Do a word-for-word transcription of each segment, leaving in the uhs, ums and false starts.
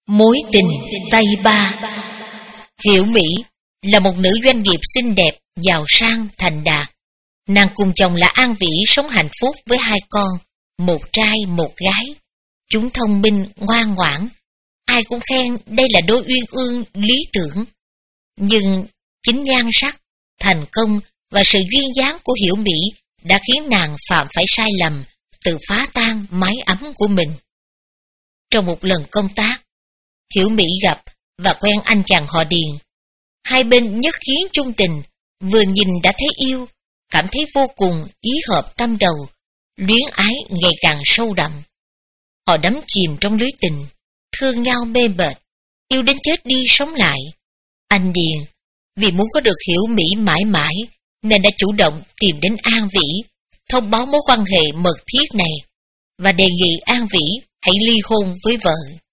Mối tình Tây Ba. Hiểu Mỹ là một nữ doanh nghiệp xinh đẹp, giàu sang, thành đạt. Nàng cùng chồng là An Vĩ sống hạnh phúc với hai con, một trai một gái. Chúng thông minh, ngoan ngoãn. Ai cũng khen đây là đôi uyên ương lý tưởng. Nhưng chính nhan sắc, thành công và sự duyên dáng của Hiểu Mỹ đã khiến nàng phạm phải sai lầm, tự phá tan mái ấm của mình. Trong một lần công tác, Hiểu Mỹ gặp và quen anh chàng họ Điền. Hai bên nhất kiến chung tình, vừa nhìn đã thấy yêu, cảm thấy vô cùng ý hợp tâm đầu, luyến ái ngày càng sâu đậm. Họ đắm chìm trong lưới tình, thương nhau mê mệt, yêu đến chết đi sống lại. Anh Điền, vì muốn có được Hiểu Mỹ mãi mãi, nên đã chủ động tìm đến An Vĩ, thông báo mối quan hệ mật thiết này, và đề nghị An Vĩ hãy ly hôn với vợ.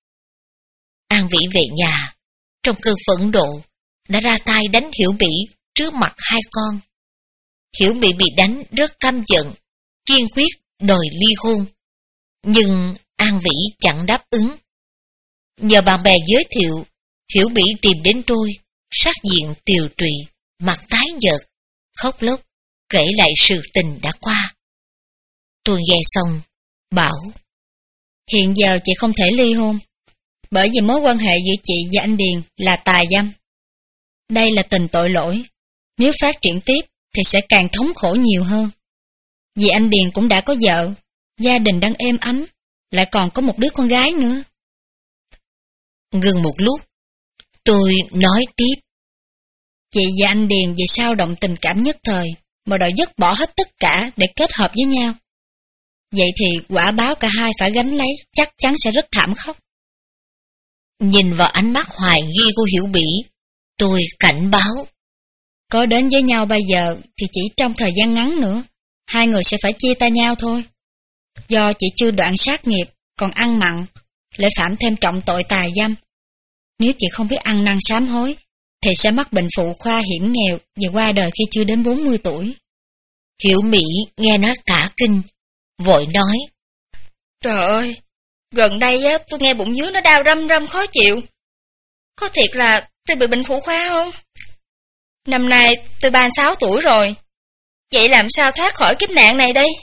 An Vĩ về nhà, trong cơn phẫn nộ, đã ra tay đánh Hiểu Mỹ trước mặt hai con. Hiểu Mỹ bị đánh rất căm giận, kiên quyết đòi ly hôn. Nhưng An Vĩ chẳng đáp ứng. Nhờ bạn bè giới thiệu, Hiểu Mỹ tìm đến tôi, sắc diện tiều tụy, mặt tái nhợt, khóc lóc, kể lại sự tình đã qua. Tôi nghe xong, bảo: Hiện giờ chị không thể ly hôn, bởi vì mối quan hệ giữa chị và anh Điền là tà dâm. Đây là tình tội lỗi, nếu phát triển tiếp thì sẽ càng thống khổ nhiều hơn. Vì anh Điền cũng đã có vợ, gia đình đang êm ấm, lại còn có một đứa con gái nữa. Ngừng một lúc, tôi nói tiếp: Chị và anh Điền vì sao động tình cảm nhất thời mà đòi dứt bỏ hết tất cả để kết hợp với nhau. Vậy thì quả báo cả hai phải gánh lấy chắc chắn sẽ rất thảm khốc. Nhìn vào ánh mắt hoài nghi của Hiểu Mỹ, tôi cảnh báo: Có đến với nhau bây giờ thì chỉ trong thời gian ngắn nữa, hai người sẽ phải chia tay nhau thôi. Do chị chưa đoạn sát nghiệp, còn ăn mặn, lại phạm thêm trọng tội tà dâm. Nếu chị không biết ăn năn sám hối, thì sẽ mắc bệnh phụ khoa hiểm nghèo và qua đời khi chưa đến bốn mươi tuổi. Hiểu Mỹ nghe nói cả kinh, vội nói: Trời ơi, gần đây á, tôi nghe bụng dưới nó đau răm răm khó chịu. Có thiệt là tôi bị bệnh phụ khoa không? Năm nay tôi ba mươi sáu tuổi rồi. Vậy làm sao thoát khỏi kiếp nạn này đây?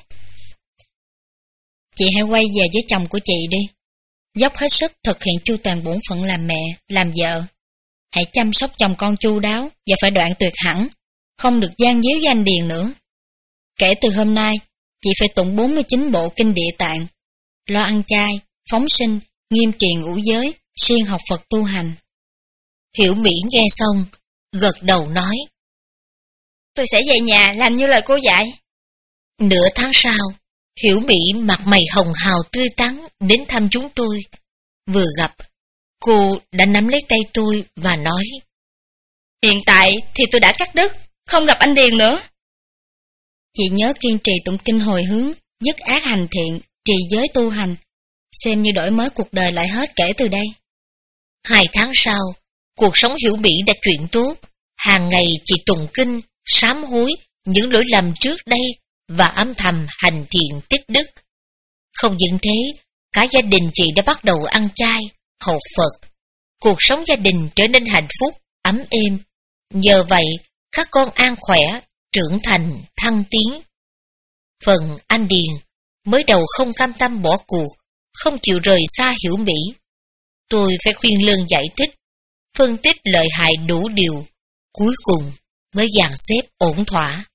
Chị hãy quay về với chồng của chị đi. Dốc hết sức thực hiện chu toàn bổn phận làm mẹ, làm vợ. Hãy chăm sóc chồng con chu đáo và phải đoạn tuyệt hẳn, không được gian díu với anh Điền nữa. Kể từ hôm nay, chị phải tụng bốn mươi chín bộ kinh Địa Tạng, lo ăn chay, phóng sinh, nghiêm trì ngũ giới, siêng học Phật tu hành. Hiểu Mỹ nghe xong, gật đầu nói: Tôi sẽ về nhà làm như lời cô dạy. Nửa tháng sau, Hiểu Mỹ mặt mày hồng hào tươi tắn đến thăm chúng tôi. Vừa gặp, cô đã nắm lấy tay tôi và nói: Hiện tại thì tôi đã cắt đứt, không gặp anh Điền nữa. Chị nhớ kiên trì tụng kinh hồi hướng, dứt ác hành thiện, trì giới tu hành, xem như đổi mới cuộc đời lại hết kể từ đây. Hai tháng sau, cuộc sống Hiểu Mỹ đã chuyển tốt. Hàng ngày chị tụng kinh, sám hối những lỗi lầm trước đây và âm thầm hành thiện tích đức. Không những thế, cả gia đình chị đã bắt đầu ăn chay, học Phật. Cuộc sống gia đình trở nên hạnh phúc, ấm êm. Nhờ vậy, các con an khỏe, trưởng thành, thăng tiến. Phần anh Điền, mới đầu không cam tâm bỏ cuộc, không chịu rời xa Hiểu Mỹ. Tôi phải khuyên lơn giải thích, phân tích lợi hại đủ điều, cuối cùng mới dàn xếp ổn thỏa.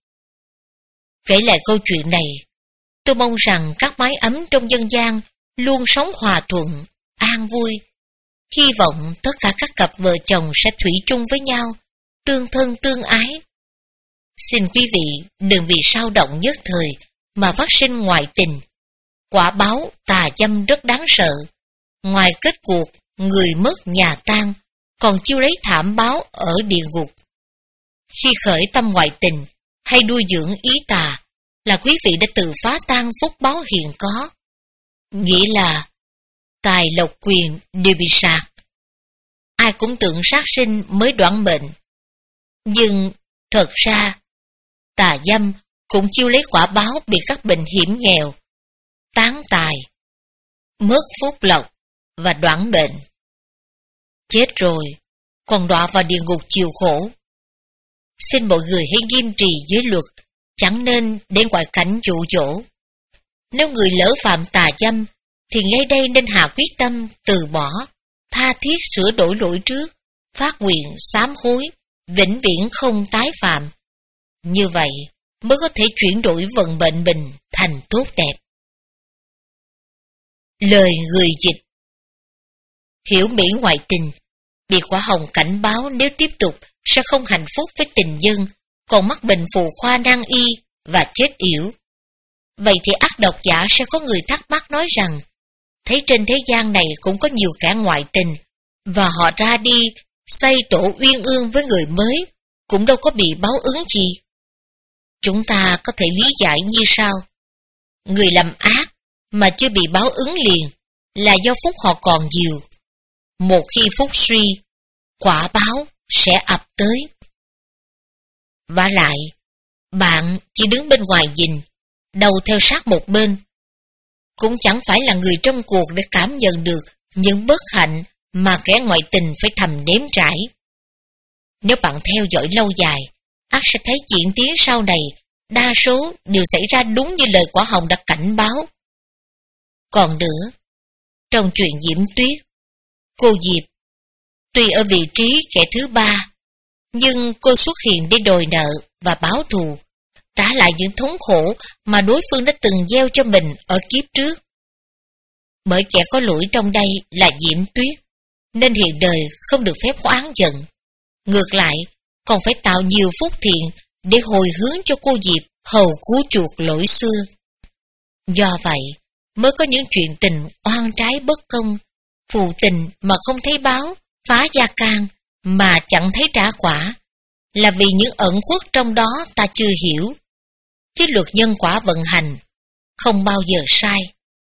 Kể lại câu chuyện này, tôi mong rằng các mái ấm trong dân gian luôn sống hòa thuận, an vui. Hy vọng tất cả các cặp vợ chồng sẽ thủy chung với nhau, tương thân tương ái. Xin quý vị đừng vì sao động nhất thời mà phát sinh ngoại tình. Quả báo tà dâm rất đáng sợ. Ngoài kết cuộc người mất nhà tan, còn chiêu lấy thảm báo ở địa ngục. Khi khởi tâm ngoại tình hay nuôi dưỡng ý tà, là quý vị đã tự phá tan phúc báo hiện có. Nghĩa là tài lộc quyền đều bị sạc. Ai cũng tưởng sát sinh mới đoạn mệnh. Nhưng thật ra, tà dâm cũng chiêu lấy quả báo bị các bệnh hiểm nghèo, tán tài, mất phúc lộc và đoạn mệnh. Chết rồi, còn đọa vào địa ngục chịu khổ. Xin mọi người hãy nghiêm trì giới luật, chẳng nên để ngoại cảnh dụ dỗ. Nếu người lỡ phạm tà dâm, thì ngay đây nên hạ quyết tâm từ bỏ, tha thiết sửa đổi lỗi trước, phát nguyện sám hối, vĩnh viễn không tái phạm. Như vậy mới có thể chuyển đổi vận mệnh mình thành tốt đẹp. Lời người dịch. Hiểu mỹ ngoại tình, bị quả hồng cảnh báo nếu tiếp tục sẽ không hạnh phúc với tình nhân, còn mắc bệnh phù khoa nan y và chết yểu. Vậy thì ác độc giả sẽ có người thắc mắc nói rằng, thấy trên thế gian này cũng có nhiều kẻ ngoại tình, và họ ra đi xây tổ uyên ương với người mới, cũng đâu có bị báo ứng gì. Chúng ta có thể lý giải như sau. Người làm ác mà chưa bị báo ứng liền là do phúc họ còn nhiều. Một khi phúc suy, quả báo sẽ ập tới. Vả lại, bạn chỉ đứng bên ngoài nhìn, đầu theo sát một bên, cũng chẳng phải là người trong cuộc để cảm nhận được những bất hạnh mà kẻ ngoại tình phải thầm nếm trải. Nếu bạn theo dõi lâu dài, ắt sẽ thấy diễn tiến sau này đa số đều xảy ra đúng như lời quả hồng đã cảnh báo. Còn nữa, trong chuyện Diễm Tuyết, cô Diệp, tuy ở vị trí kẻ thứ ba, nhưng cô xuất hiện để đòi nợ và báo thù, trả lại những thống khổ mà đối phương đã từng gieo cho mình ở kiếp trước. Bởi kẻ có lỗi trong đây là Diễm Tuyết, nên hiện đời không được phép oán giận. Ngược lại, còn phải tạo nhiều phúc thiện để hồi hướng cho cô Diệp hầu cứu chuộc lỗi xưa. Do vậy, mới có những chuyện tình oan trái bất công, phù tình mà không thấy báo, phá gia can mà chẳng thấy trả quả, là vì những ẩn khuất trong đó ta chưa hiểu. Chứ luật nhân quả vận hành không bao giờ sai.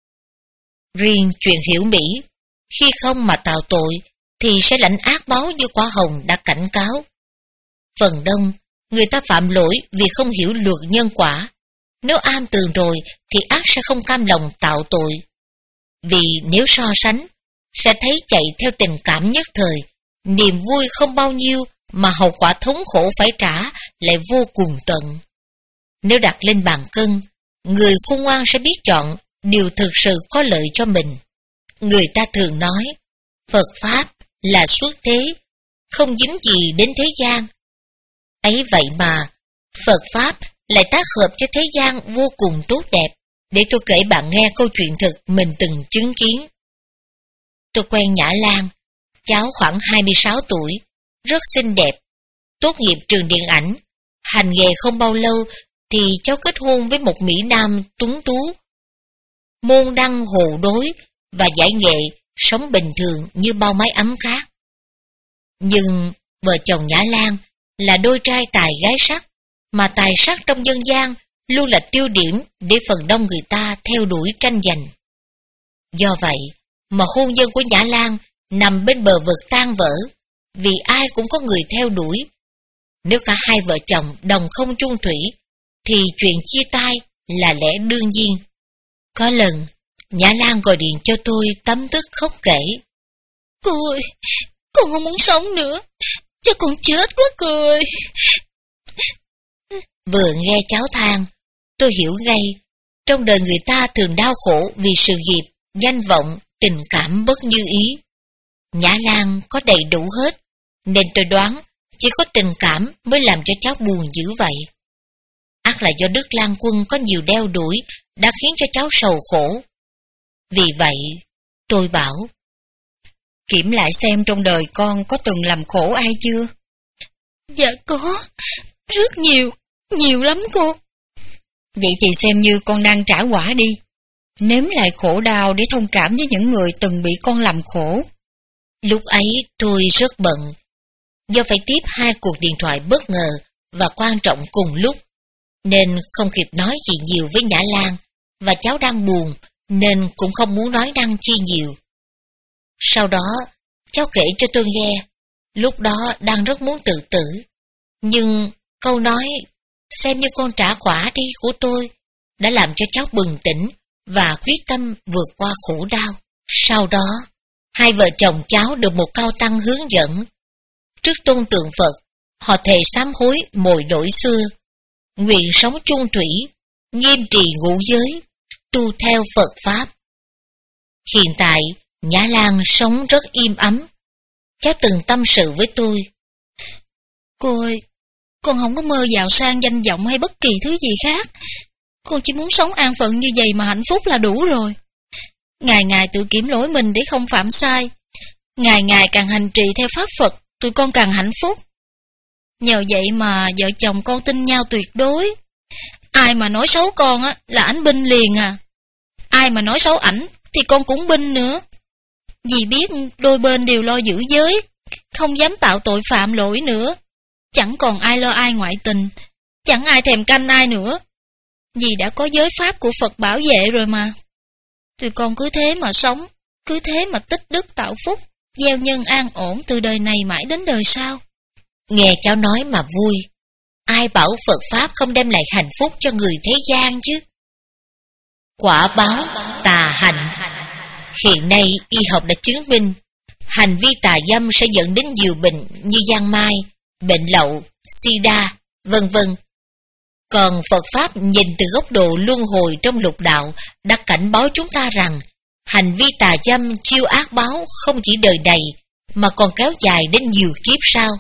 Riêng chuyện hiểu mỹ, khi không mà tạo tội thì sẽ lãnh ác báo như quả hồng đã cảnh cáo. Phần đông, người ta phạm lỗi vì không hiểu luật nhân quả. Nếu am tường rồi thì ác sẽ không cam lòng tạo tội. Vì nếu so sánh, sẽ thấy chạy theo tình cảm nhất thời, niềm vui không bao nhiêu mà hậu quả thống khổ phải trả lại vô cùng tận. Nếu đặt lên bàn cân, người khôn ngoan sẽ biết chọn điều thực sự có lợi cho mình. Người ta thường nói, Phật Pháp là xuất thế, không dính gì đến thế gian. Ấy vậy mà, Phật Pháp lại tác hợp cho thế gian vô cùng tốt đẹp. Để tôi kể bạn nghe câu chuyện thực mình từng chứng kiến. Tôi quen Nhã Lan, cháu khoảng hai mươi sáu tuổi, rất xinh đẹp, tốt nghiệp trường điện ảnh. Hành nghề không bao lâu thì cháu kết hôn với một Mỹ Nam tuấn tú, môn đăng hồ đối và giải nghệ, sống bình thường như bao mái ấm khác. Nhưng vợ chồng Nhã Lan là đôi trai tài gái sắc, mà tài sắc trong dân gian luôn là tiêu điểm để phần đông người ta theo đuổi tranh giành. Do vậy mà hôn nhân của Nhã Lan nằm bên bờ vực tan vỡ, vì ai cũng có người theo đuổi. Nếu cả hai vợ chồng đồng không chung thủy, thì chuyện chia tay là lẽ đương nhiên. Có lần, Nhã Lan gọi điện cho tôi tấm tức khóc kể. Cô ơi, con không muốn sống nữa, cho con chết quá cô ơi. Vừa nghe cháu than, tôi hiểu ngay, trong đời người ta thường đau khổ vì sự nghiệp, danh vọng, tình cảm bất như ý. Nhã Lan có đầy đủ hết, nên tôi đoán chỉ có tình cảm mới làm cho cháu buồn dữ vậy. Ắt là do Đức Lan Quân có nhiều đeo đuổi đã khiến cho cháu sầu khổ. Vì vậy, tôi bảo, kiểm lại xem trong đời con có từng làm khổ ai chưa? Dạ có, rất nhiều, nhiều lắm cô. Vậy thì xem như con đang trả quả đi, nếm lại khổ đau để thông cảm với những người từng bị con làm khổ. Lúc ấy tôi rất bận, do phải tiếp hai cuộc điện thoại bất ngờ và quan trọng cùng lúc, nên không kịp nói gì nhiều với Nhã Lan, và cháu đang buồn nên cũng không muốn nói năng chi nhiều. Sau đó, cháu kể cho tôi nghe, lúc đó đang rất muốn tự tử, nhưng câu nói xem như con trả quả đi của tôi đã làm cho cháu bừng tỉnh và quyết tâm vượt qua khổ đau. Sau đó, Hai vợ chồng cháu được một cao tăng hướng dẫn. Trước tôn tượng Phật, họ thề sám hối mồi đổi xưa, nguyện sống chung thủy, nghiêm trì ngũ giới, tu theo Phật Pháp. Hiện tại, Nhã Lan sống rất im ấm. Cháu từng tâm sự với tôi. Cô ơi, con không có mơ giàu sang danh vọng hay bất kỳ thứ gì khác. Con chỉ muốn sống an phận như vậy mà hạnh phúc là đủ rồi. Ngày ngày tự kiểm lỗi mình để không phạm sai. Ngày ngày càng hành trì theo Pháp Phật, tụi con càng hạnh phúc. Nhờ vậy mà vợ chồng con tin nhau tuyệt đối. Ai mà nói xấu con á là ảnh binh liền à. Ai mà nói xấu ảnh thì con cũng binh nữa. Vì biết đôi bên đều lo giữ giới, không dám tạo tội phạm lỗi nữa. Chẳng còn ai lo ai ngoại tình, chẳng ai thèm canh ai nữa. Vì đã có giới pháp của Phật bảo vệ rồi mà. Tụi con cứ thế mà sống, cứ thế mà tích đức tạo phúc, gieo nhân an ổn từ đời này mãi đến đời sau. Nghe cháu nói mà vui. Ai bảo Phật Pháp không đem lại hạnh phúc cho người thế gian chứ? Quả báo tà hạnh. Hiện nay y học đã chứng minh hành vi tà dâm sẽ dẫn đến nhiều bệnh như giang mai, bệnh lậu, sida, vân vân. Còn Phật Pháp nhìn từ góc độ luân hồi trong lục đạo đã cảnh báo chúng ta rằng hành vi tà dâm chiêu ác báo không chỉ đời này mà còn kéo dài đến nhiều kiếp sau.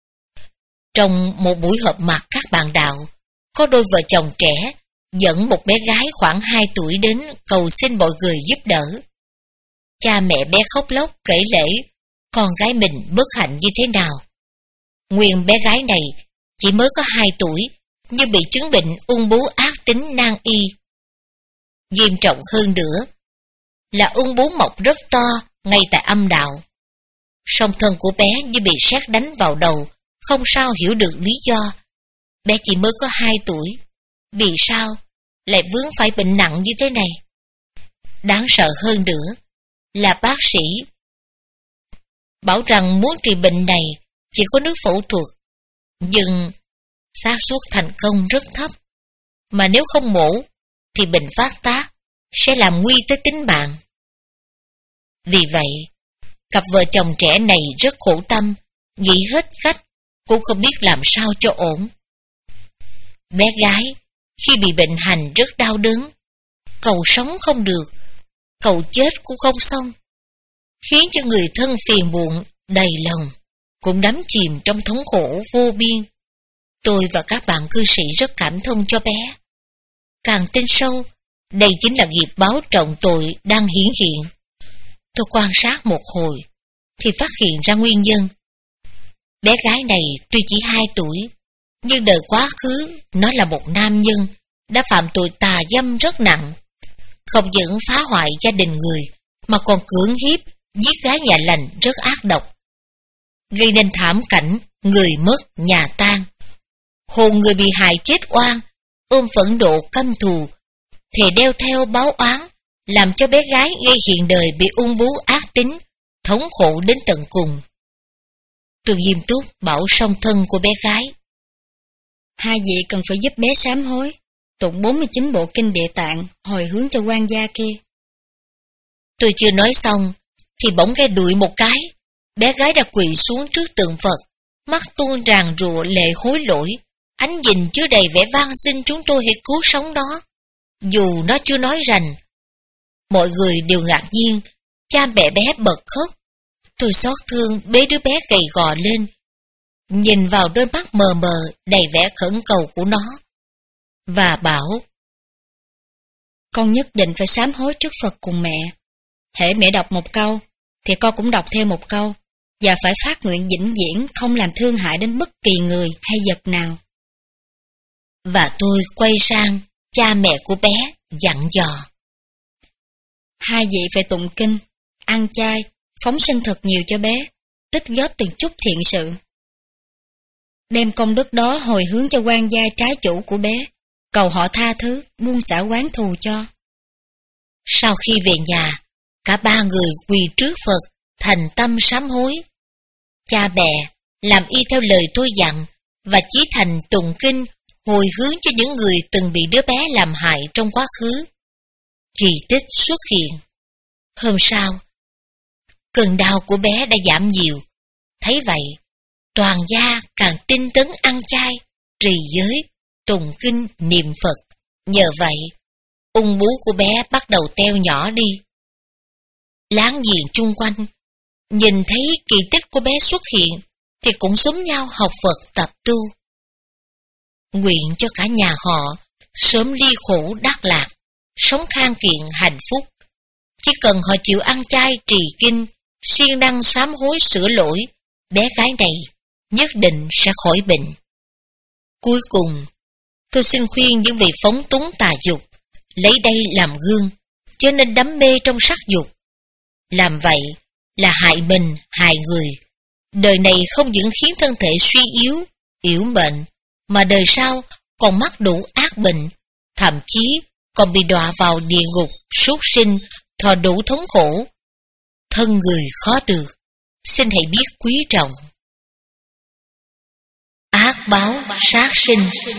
Trong một buổi họp mặt các bạn đạo, có đôi vợ chồng trẻ dẫn một bé gái khoảng hai tuổi đến cầu xin mọi người giúp đỡ. Cha mẹ bé khóc lóc kể lể con gái mình bất hạnh như thế nào. Nguyên bé gái này chỉ mới có hai tuổi nhưng bị chứng bệnh ung bướu ác tính nan y. Nghiêm trọng hơn nữa là ung bướu mọc rất to ngay tại âm đạo. Song thân của bé như bị sét đánh vào đầu, không sao hiểu được lý do. Bé chỉ mới có hai tuổi, vì sao lại vướng phải bệnh nặng như thế này? Đáng sợ hơn nữa là bác sĩ bảo rằng muốn trị bệnh này chỉ có nước phẫu thuật, nhưng xác suất thành công rất thấp, mà nếu không mổ thì bệnh phát tác sẽ làm nguy tới tính mạng. Vì vậy, cặp vợ chồng trẻ này rất khổ tâm, nghĩ hết cách cũng không biết làm sao cho ổn. Bé gái khi bị bệnh hành rất đau đớn, cầu sống không được, cầu chết cũng không xong, khiến cho người thân phiền muộn đầy lòng, cũng đắm chìm trong thống khổ vô biên. Tôi và các bạn cư sĩ rất cảm thông cho bé. Càng tin sâu, đây chính là nghiệp báo trọng tội đang hiển hiện. Tôi quan sát một hồi thì phát hiện ra nguyên nhân. Bé gái này tuy chỉ hai tuổi, nhưng đời quá khứ nó là một nam nhân đã phạm tội tà dâm rất nặng. Không những phá hoại gia đình người mà còn cưỡng hiếp, giết gái nhà lành rất ác độc, gây nên thảm cảnh người mất nhà tan. Hồn người bị hại chết oan, ôm phẫn nộ căm thù, thề đeo theo báo oán, làm cho bé gái ngay hiện đời bị ung bướu ác tính, thống khổ đến tận cùng. Tôi nghiêm túc bảo song thân của bé gái. Hai vị cần phải giúp bé sám hối, tụng bốn mươi chín bộ kinh Địa Tạng, hồi hướng cho quan gia kia. Tôi chưa nói xong thì bỗng nghe đuổi một cái. Bé gái đã quỳ xuống trước tượng Phật, mắt tuôn ràng rụa lệ hối lỗi, ánh nhìn chứa đầy vẻ van xin chúng tôi hãy cứu sống nó, dù nó chưa nói rành. Mọi người đều ngạc nhiên, cha mẹ bé bật khóc. Tôi xót thương bế đứa bé gầy gò lên, nhìn vào đôi mắt mờ mờ đầy vẻ khẩn cầu của nó, và bảo: con nhất định phải sám hối trước Phật cùng mẹ. Hễ mẹ đọc một câu thì con cũng đọc theo một câu, và phải phát nguyện vĩnh viễn không làm thương hại đến bất kỳ người hay vật nào. Và tôi quay sang cha mẹ của bé dặn dò: hai vị phải tụng kinh, ăn chay, phóng sinh thật nhiều cho bé, tích góp từng chút thiện sự. Đem công đức đó hồi hướng cho quan gia trái chủ của bé, cầu họ tha thứ, buông xả oán thù cho. Sau khi về nhà, cả ba người quỳ trước Phật, thành tâm sám hối. Cha mẹ làm y theo lời tôi dặn và chí thành tụng kinh hồi hướng cho những người từng bị đứa bé làm hại trong quá khứ. Kỳ tích xuất hiện. Hôm sau, Cơn đau của bé đã giảm nhiều. Thấy vậy, toàn gia càng tinh tấn ăn chay, trì giới, tùng kinh, niệm Phật. Nhờ vậy, ung bú của bé bắt đầu teo nhỏ đi. Láng giềng chung quanh, nhìn thấy kỳ tích của bé xuất hiện, thì cũng xúm nhau học Phật tập tu. Nguyện cho cả nhà họ sớm ly khổ đắc lạc, sống khang kiện hạnh phúc. Chỉ cần họ chịu ăn chay trì kinh, siêng năng sám hối sửa lỗi, bé gái này nhất định sẽ khỏi bệnh. Cuối cùng, tôi xin khuyên những vị phóng túng tà dục, lấy đây làm gương, chớ nên đắm mê trong sắc dục. Làm vậy là hại mình, hại người. Đời này không những khiến thân thể suy yếu, yểu mệnh, mà đời sau còn mắc đủ ác bệnh, thậm chí còn bị đọa vào địa ngục, súc sinh, thọ đủ thống khổ. Thân người khó được, xin hãy biết quý trọng. Ác báo sát sinh.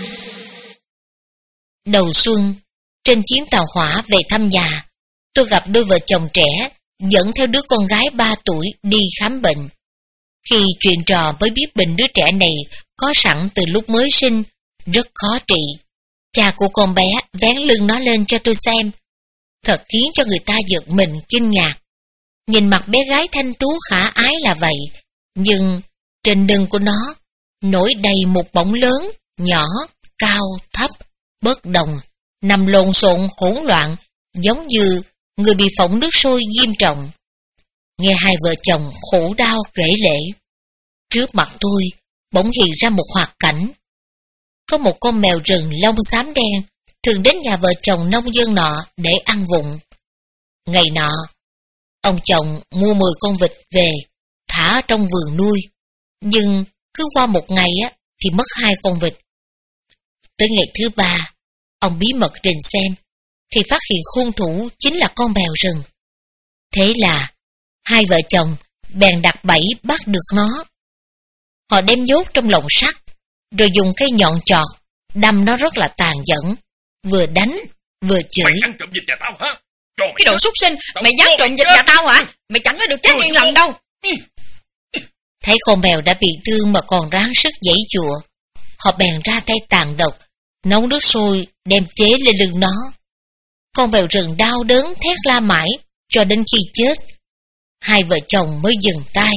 Đầu xuân, trên chuyến tàu hỏa về thăm nhà, tôi gặp đôi vợ chồng trẻ dẫn theo đứa con gái ba tuổi đi khám bệnh. Khi chuyện trò mới biết bệnh đứa trẻ này có sẵn từ lúc mới sinh, rất khó trị. Cha của con bé vén lưng nó lên cho tôi xem, thật khiến cho người ta giật mình kinh ngạc. Nhìn mặt bé gái thanh tú khả ái là vậy, nhưng trên lưng của nó nổi đầy một bọng lớn, nhỏ, cao, thấp, bất đồng, nằm lộn xộn hỗn loạn, giống như người bị phỏng nước sôi nghiêm trọng. Nghe hai vợ chồng khổ đau kể lể, trước mặt tôi bỗng hiện ra một hoạt cảnh. Có một con mèo rừng lông xám đen thường đến nhà vợ chồng nông dân nọ để ăn vụng. Ngày nọ, ông chồng mua mười con vịt về thả ở trong vườn nuôi, nhưng cứ qua một ngày á thì mất hai con vịt. Tới ngày thứ ba, ông bí mật trình xem thì phát hiện hung thủ chính là con mèo rừng. Thế là hai vợ chồng bèn đặt bẫy bắt được nó. Họ đem nhốt trong lồng sắt, rồi dùng cây nhọn chọt đâm nó rất là tàn nhẫn, vừa đánh vừa chửi. Mày ăn trộm vịt nhà tao hả? Trộm cái đồ súc sinh, mày dám trộm vịt nhà tao hả? Mày chẳng có được chết yên lành đâu. Thấy con mèo đã bị thương mà còn ráng sức giãy giụa, họ bèn ra tay tàn độc, nấu nước sôi đem chế lên lưng nó. Con mèo rừng đau đớn thét la mãi cho đến khi chết. Hai vợ chồng mới dừng tay.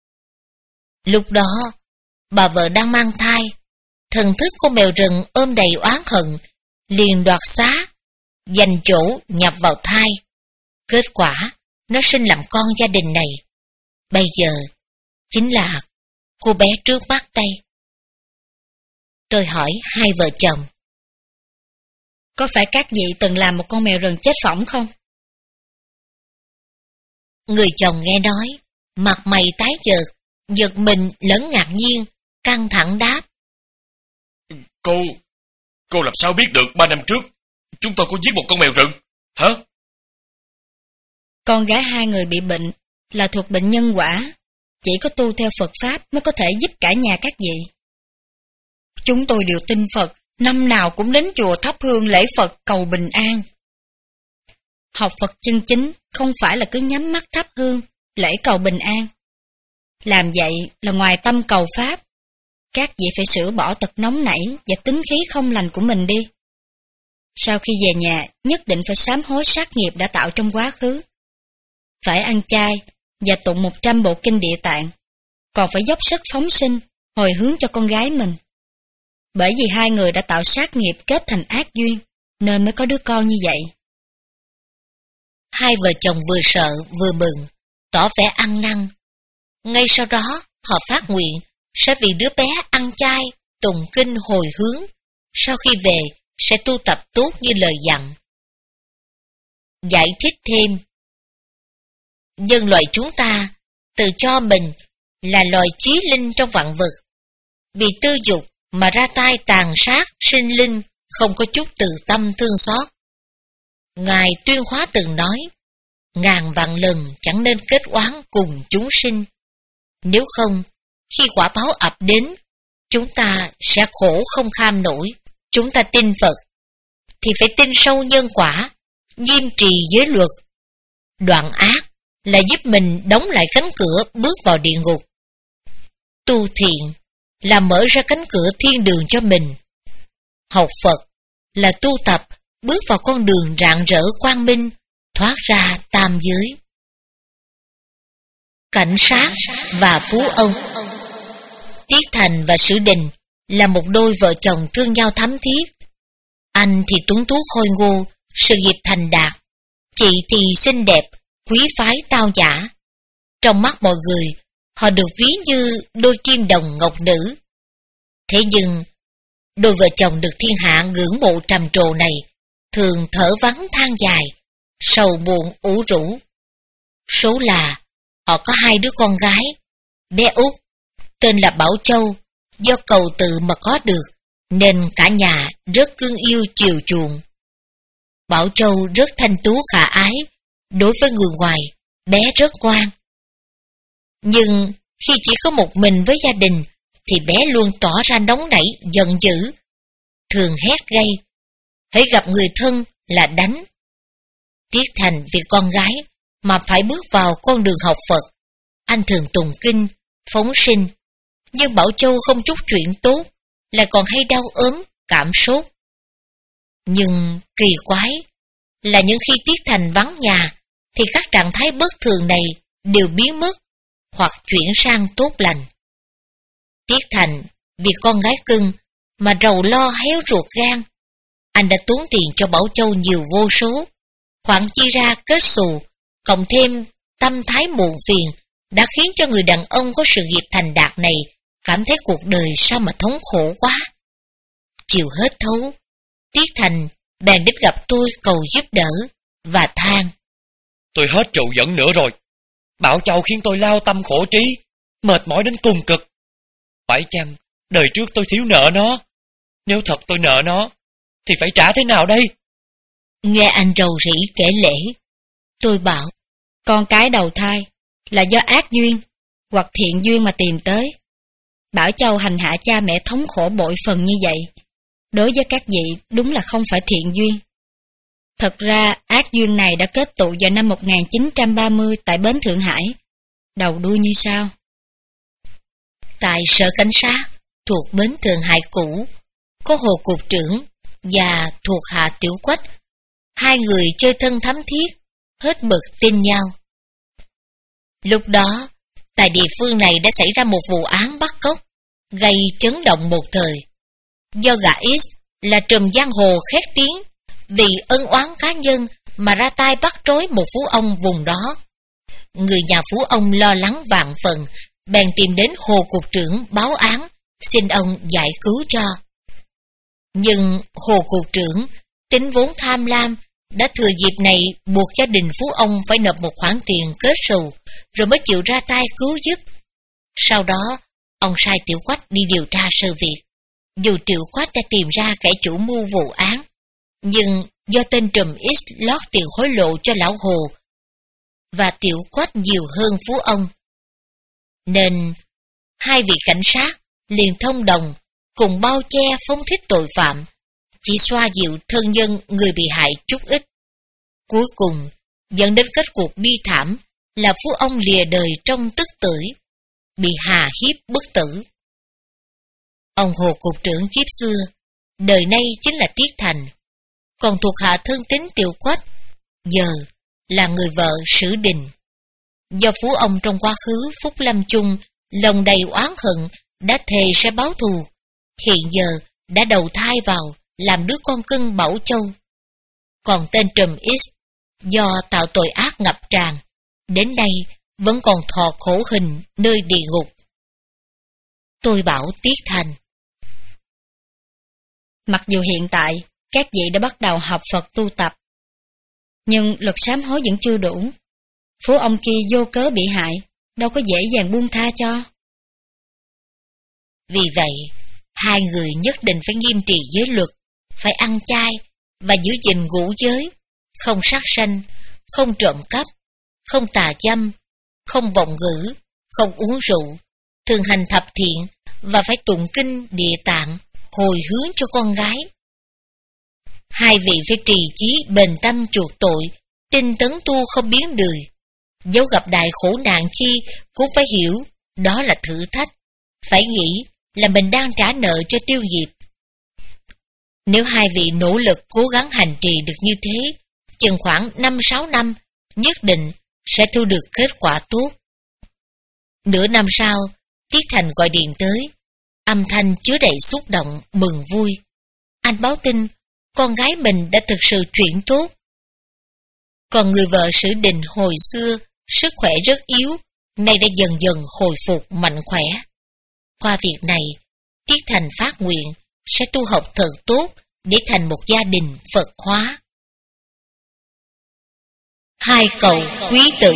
Lúc đó, bà vợ đang mang thai, thần thức con mèo rừng ôm đầy oán hận, liền đoạt xá, giành chỗ nhập vào thai. Kết quả, nó sinh làm con gia đình này. Bây giờ, chính là cô bé trước mắt đây. Tôi hỏi hai vợ chồng, có phải các vị từng làm một con mèo rừng chết phỏng không? Người chồng nghe nói, mặt mày tái nhợt, giật mình lẫn ngạc nhiên, căng thẳng đáp. Cô, cô làm sao biết được ba năm trước chúng tôi có giết một con mèo rừng, hả? Con gái hai người bị bệnh là thuộc bệnh nhân quả, chỉ có tu theo Phật Pháp mới có thể giúp cả nhà các vị. Chúng tôi đều tin Phật, năm nào cũng đến chùa thắp hương lễ Phật cầu bình an. Học Phật chân chính không phải là cứ nhắm mắt thắp hương, lễ cầu bình an. Làm vậy là ngoài tâm cầu Pháp. Các vị phải sửa bỏ tật nóng nảy và tính khí không lành của mình đi. Sau khi về nhà, nhất định phải sám hối sát nghiệp đã tạo trong quá khứ. Phải ăn chay và tụng một trăm bộ kinh Địa Tạng, còn phải dốc sức phóng sinh, hồi hướng cho con gái mình. Bởi vì hai người đã tạo sát nghiệp kết thành ác duyên, nên mới có đứa con như vậy. Hai vợ chồng vừa sợ vừa mừng, tỏ vẻ ăn năn. Ngay sau đó, họ phát nguyện sẽ vì đứa bé ăn chay, tụng kinh hồi hướng, sau khi về sẽ tu tập tốt như lời dặn. Giải thích thêm, nhân loại chúng ta tự cho mình là loài trí linh trong vạn vật, vì tư dục mà ra tay tàn sát sinh linh, không có chút từ tâm thương xót. Ngài Tuyên Hóa từng nói, ngàn vạn lần chẳng nên kết oán cùng chúng sinh. Nếu không, khi quả báo ập đến, chúng ta sẽ khổ không kham nổi. Chúng ta tin Phật, thì phải tin sâu nhân quả, nghiêm trì giới luật, đoạn ác, là giúp mình đóng lại cánh cửa bước vào địa ngục. Tu thiện là mở ra cánh cửa thiên đường cho mình. Học Phật là tu tập bước vào con đường rạng rỡ quang minh, thoát ra tam giới. Cảnh sát và phú ông. Tiết Thành và Sử Đình là một đôi vợ chồng thương nhau thắm thiết. Anh thì tuấn tú khôi ngô, sự nghiệp thành đạt. Chị thì xinh đẹp, quý phái tao nhã. Trong mắt mọi người, họ được ví như đôi kim đồng ngọc nữ. Thế nhưng, đôi vợ chồng được thiên hạ ngưỡng mộ trầm trồ này thường thở vắng than dài, sầu buồn ủ rũ. Số là họ có hai đứa con gái, bé út tên là Bảo Châu, do cầu tự mà có được nên cả nhà rất cưng yêu chiều chuộng. Bảo Châu rất thanh tú khả ái, đối với người ngoài bé rất ngoan. Nhưng khi chỉ có một mình với gia đình thì bé luôn tỏ ra nóng nảy, giận dữ, thường hét gây, hễ gặp người thân là đánh. Tiết Thành vì con gái mà phải bước vào con đường học Phật. Anh thường tụng kinh, phóng sinh, nhưng Bảo Châu không chút chuyện tốt, lại còn hay đau ốm, cảm sốt. Nhưng kỳ quái là những khi Tiết Thành vắng nhà thì các trạng thái bất thường này đều biến mất hoặc chuyển sang tốt lành. Tiết Thành vì con gái cưng mà rầu lo héo ruột gan. Anh đã tốn tiền cho Bảo Châu nhiều vô số, khoản chi ra kết xù, cộng thêm tâm thái muộn phiền đã khiến cho người đàn ông có sự nghiệp thành đạt này cảm thấy cuộc đời sao mà thống khổ quá. Chiều hết thấu, Tiết Thành bèn đến gặp tôi cầu giúp đỡ và than: Tôi hết rượu dẫn nữa rồi. Bảo Châu khiến tôi lao tâm khổ trí, mệt mỏi đến cùng cực. Phải chăng đời trước tôi thiếu nợ nó? Nếu thật tôi nợ nó thì phải trả thế nào đây? Nghe anh rầu rĩ kể lể, tôi bảo: Con cái đầu thai là do ác duyên hoặc thiện duyên mà tìm tới. Bảo Châu hành hạ cha mẹ thống khổ bội phần như vậy, đối với các vị đúng là không phải thiện duyên. Thật ra ác duyên này đã kết tụ vào năm một nghìn chín trăm ba mươi tại bến Thượng Hải. Đầu đuôi như sau. Tại sở cảnh sát thuộc bến Thượng Hải cũ, có Hồ cục trưởng và thuộc hạ Tiểu Quách. Hai người chơi thân thắm thiết, hết mực tin nhau. Lúc đó, tại địa phương này đã xảy ra một vụ án bắt cóc, gây chấn động một thời. Do gã X là trùm giang hồ khét tiếng, vì ân oán cá nhân mà ra tay bắt trối một phú ông vùng đó. Người nhà phú ông lo lắng vạn phần, bèn tìm đến Hồ cục trưởng báo án, xin ông giải cứu cho. Nhưng Hồ cục trưởng tính vốn tham lam, đã thừa dịp này buộc gia đình phú ông phải nộp một khoản tiền kết xù, rồi mới chịu ra tay cứu giúp. Sau đó, ông sai Tiểu Quách đi điều tra sự việc. Dù Tiểu Quách đã tìm ra kẻ chủ mưu vụ án, nhưng do tên trùm X lót tiền hối lộ cho lão Hồ, và Tiểu Quách nhiều hơn phú ông, nên hai vị cảnh sát liền thông đồng cùng bao che phóng thích tội phạm, chỉ xoa dịu thân nhân người bị hại chút ít. Cuối cùng dẫn đến kết cục bi thảm là phú ông lìa đời trong tức tưởi, bị hà hiếp bức tử. Ông Hồ cục trưởng kiếp xưa, đời nay chính là Tiết Thành, còn thuộc hạ thân tín Tiểu Quách, giờ là người vợ Sử Đình. Do phú ông trong quá khứ phúc lâm chung, lòng đầy oán hận, đã thề sẽ báo thù, hiện giờ đã đầu thai vào làm đứa con cưng Bảo Châu. Còn tên trùm X, do tạo tội ác ngập tràn, đến nay vẫn còn thọ khổ hình nơi địa ngục. Tôi bảo Tiết Thành: Mặc dù hiện tại các vị đã bắt đầu học Phật tu tập, nhưng lực sám hối vẫn chưa đủ. Phú ông kia vô cớ bị hại, đâu có dễ dàng buông tha cho. Vì vậy, hai người nhất định phải nghiêm trì giới luật, phải ăn chay và giữ gìn ngũ giới, không sát sanh, không trộm cắp, không tà dâm, không vọng ngữ, không uống rượu, thường hành thập thiện và phải tụng kinh Địa Tạng hồi hướng cho con gái. Hai vị phải trì chí bền tâm chuộc tội, tinh tấn tu không biến đời. Dẫu gặp đại khổ nạn chi cũng phải hiểu đó là thử thách, phải nghĩ là mình đang trả nợ cho Tiêu Diệp. Nếu hai vị nỗ lực cố gắng hành trì được như thế, chừng khoảng năm sáu năm, nhất định sẽ thu được kết quả tốt. Nửa năm sau, Tiết Thành gọi điện tới, âm thanh chứa đầy xúc động, mừng vui. Anh báo tin, con gái mình đã thực sự chuyển tốt. Còn người vợ Sử Đình hồi xưa, sức khỏe rất yếu, nay đã dần dần hồi phục mạnh khỏe. Qua việc này, Tiết Thành phát nguyện sẽ tu học thật tốt để thành một gia đình Phật hóa. Hai cậu quý tử.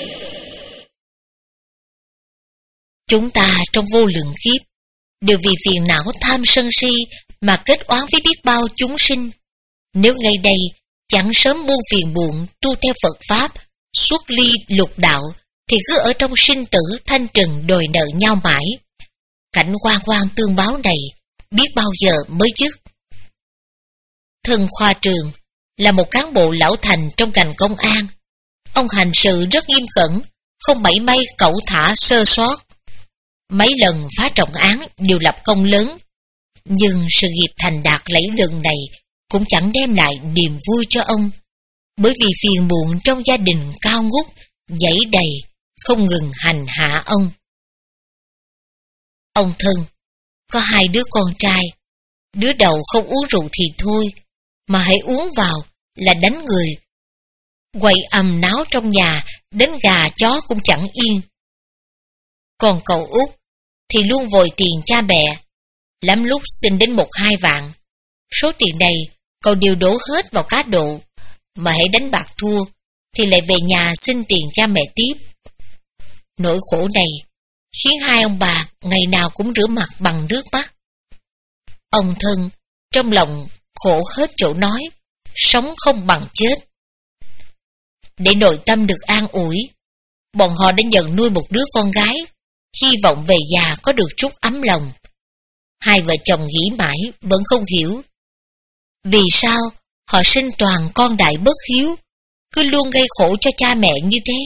Chúng ta trong vô lượng kiếp đều vì phiền não tham sân si mà kết oán với biết bao chúng sinh. Nếu ngay đây chẳng sớm buông phiền muộn tu theo Phật Pháp, xuất ly lục đạo, thì cứ ở trong sinh tử thanh trần đòi nợ nhau mãi. Cảnh oan oan tương báo này biết bao giờ mới dứt. Thân Khoa Trường là một cán bộ lão thành trong ngành công an. Ông hành sự rất nghiêm cẩn, không mảy may cẩu thả sơ sót. Mấy lần phá trọng án đều lập công lớn, nhưng sự nghiệp thành đạt lẫy lừng này cũng chẳng đem lại niềm vui cho ông, bởi vì phiền muộn trong gia đình cao ngút, dãy đầy, không ngừng hành hạ ông. Ông Thân có hai đứa con trai, đứa đầu không uống rượu thì thôi, mà hãy uống vào là đánh người. Quậy ầm náo trong nhà, đến gà chó cũng chẳng yên. Còn cậu út thì luôn vòi tiền cha mẹ, lắm lúc xin đến một hai vạn. Số tiền này cậu đều đổ hết vào cá độ, mà hãy đánh bạc thua thì lại về nhà xin tiền cha mẹ tiếp. Nỗi khổ này khiến hai ông bà ngày nào cũng rửa mặt bằng nước mắt. Ông Thân trong lòng khổ hết chỗ nói, sống không bằng chết. Để nội tâm được an ủi, bọn họ đã nhận nuôi một đứa con gái, hy vọng về già có được chút ấm lòng. Hai vợ chồng nghĩ mãi vẫn không hiểu vì sao họ sinh toàn con đại bất hiếu, cứ luôn gây khổ cho cha mẹ như thế.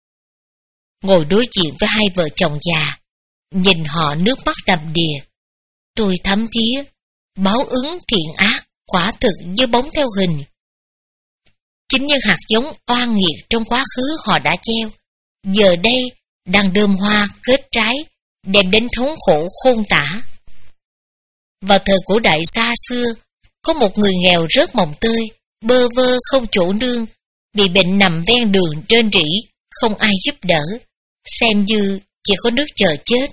Ngồi đối diện với hai vợ chồng già, nhìn họ nước mắt đầm đìa, tôi thấm thía báo ứng thiện ác quả thực như bóng theo hình. Chính những hạt giống oan nghiệt trong quá khứ họ đã gieo, giờ đây đang đơm hoa kết trái, đem đến thống khổ khôn tả. Vào thời cổ đại xa xưa, có một người nghèo rớt mồng tơi, bơ vơ không chỗ nương, bị bệnh nằm ven đường trên rỉ, không ai giúp đỡ, xem như chỉ có nước chờ chết.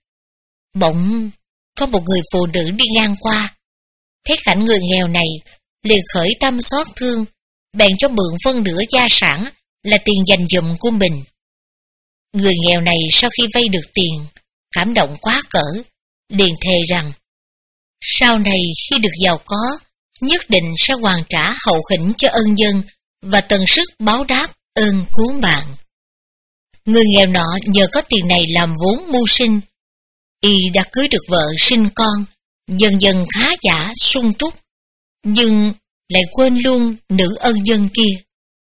Bỗng có một người phụ nữ đi ngang qua, thấy cảnh người nghèo này, liền khởi tâm xót thương, bèn cho mượn phân nửa gia sản là tiền dành dụm của mình. Người nghèo này sau khi vay được tiền, cảm động quá cỡ, liền thề rằng sau này khi được giàu có, nhất định sẽ hoàn trả hậu hĩnh cho ân nhân và tận sức báo đáp ơn cứu mạng. Người nghèo nọ nhờ có tiền này làm vốn mưu sinh, y đã cưới được vợ sinh con, dần dần khá giả sung túc, nhưng lại quên luôn nữ ân nhân kia.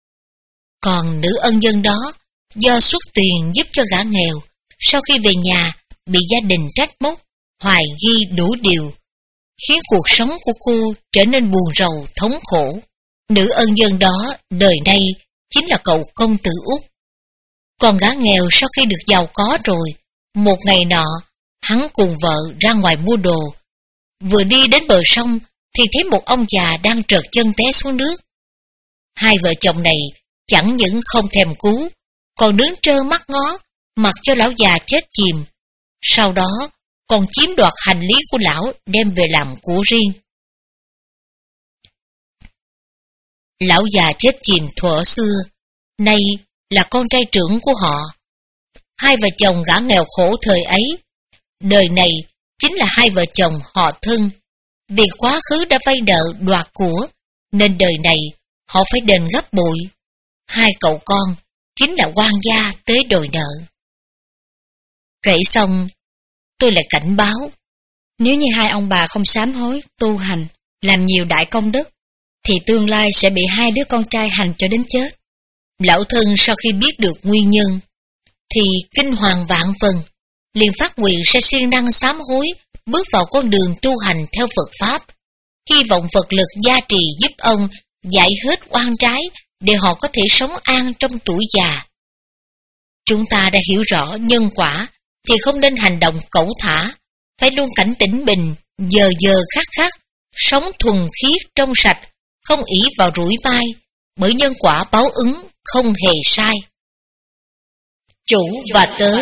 Còn nữ ân nhân đó do xuất tiền giúp cho gã nghèo, sau khi về nhà bị gia đình trách móc, hoài nghi đủ điều, khiến cuộc sống của cô trở nên buồn rầu thống khổ. Nữ ân nhân đó đời nay chính là cậu công tử Út. Còn gã nghèo sau khi được giàu có rồi, một ngày nọ hắn cùng vợ ra ngoài mua đồ, vừa đi đến bờ sông thì thấy một ông già đang trượt chân té xuống nước. Hai vợ chồng này chẳng những không thèm cứu, còn đứng trơ mắt ngó, mặc cho lão già chết chìm. Sau đó còn chiếm đoạt hành lý của lão đem về làm của riêng. Lão già chết chìm thuở xưa, nay là con trai trưởng của họ. Hai vợ chồng gã nghèo khổ thời ấy, đời này chính là hai vợ chồng họ Thân. Vì quá khứ đã vay nợ đoạt của, nên đời này họ phải đền gấp bội. Hai cậu con chính là quan gia tới đòi nợ. Kể xong, tôi lại cảnh báo, nếu như hai ông bà không sám hối, tu hành, làm nhiều đại công đức, thì tương lai sẽ bị hai đứa con trai hành cho đến chết. Lão thân sau khi biết được nguyên nhân, thì kinh hoàng vạn phần, liền phát nguyện sẽ siêng năng sám hối, bước vào con đường tu hành theo Phật Pháp, hy vọng Phật lực gia trì giúp ông giải hết oan trái để họ có thể sống an trong tuổi già. Chúng ta đã hiểu rõ nhân quả thì không nên hành động cẩu thả, phải luôn cảnh tỉnh bình, giờ giờ khắc khắc, sống thuần khiết trong sạch, không ỷ vào rủi mai, bởi nhân quả báo ứng không hề sai. Chủ và tớ.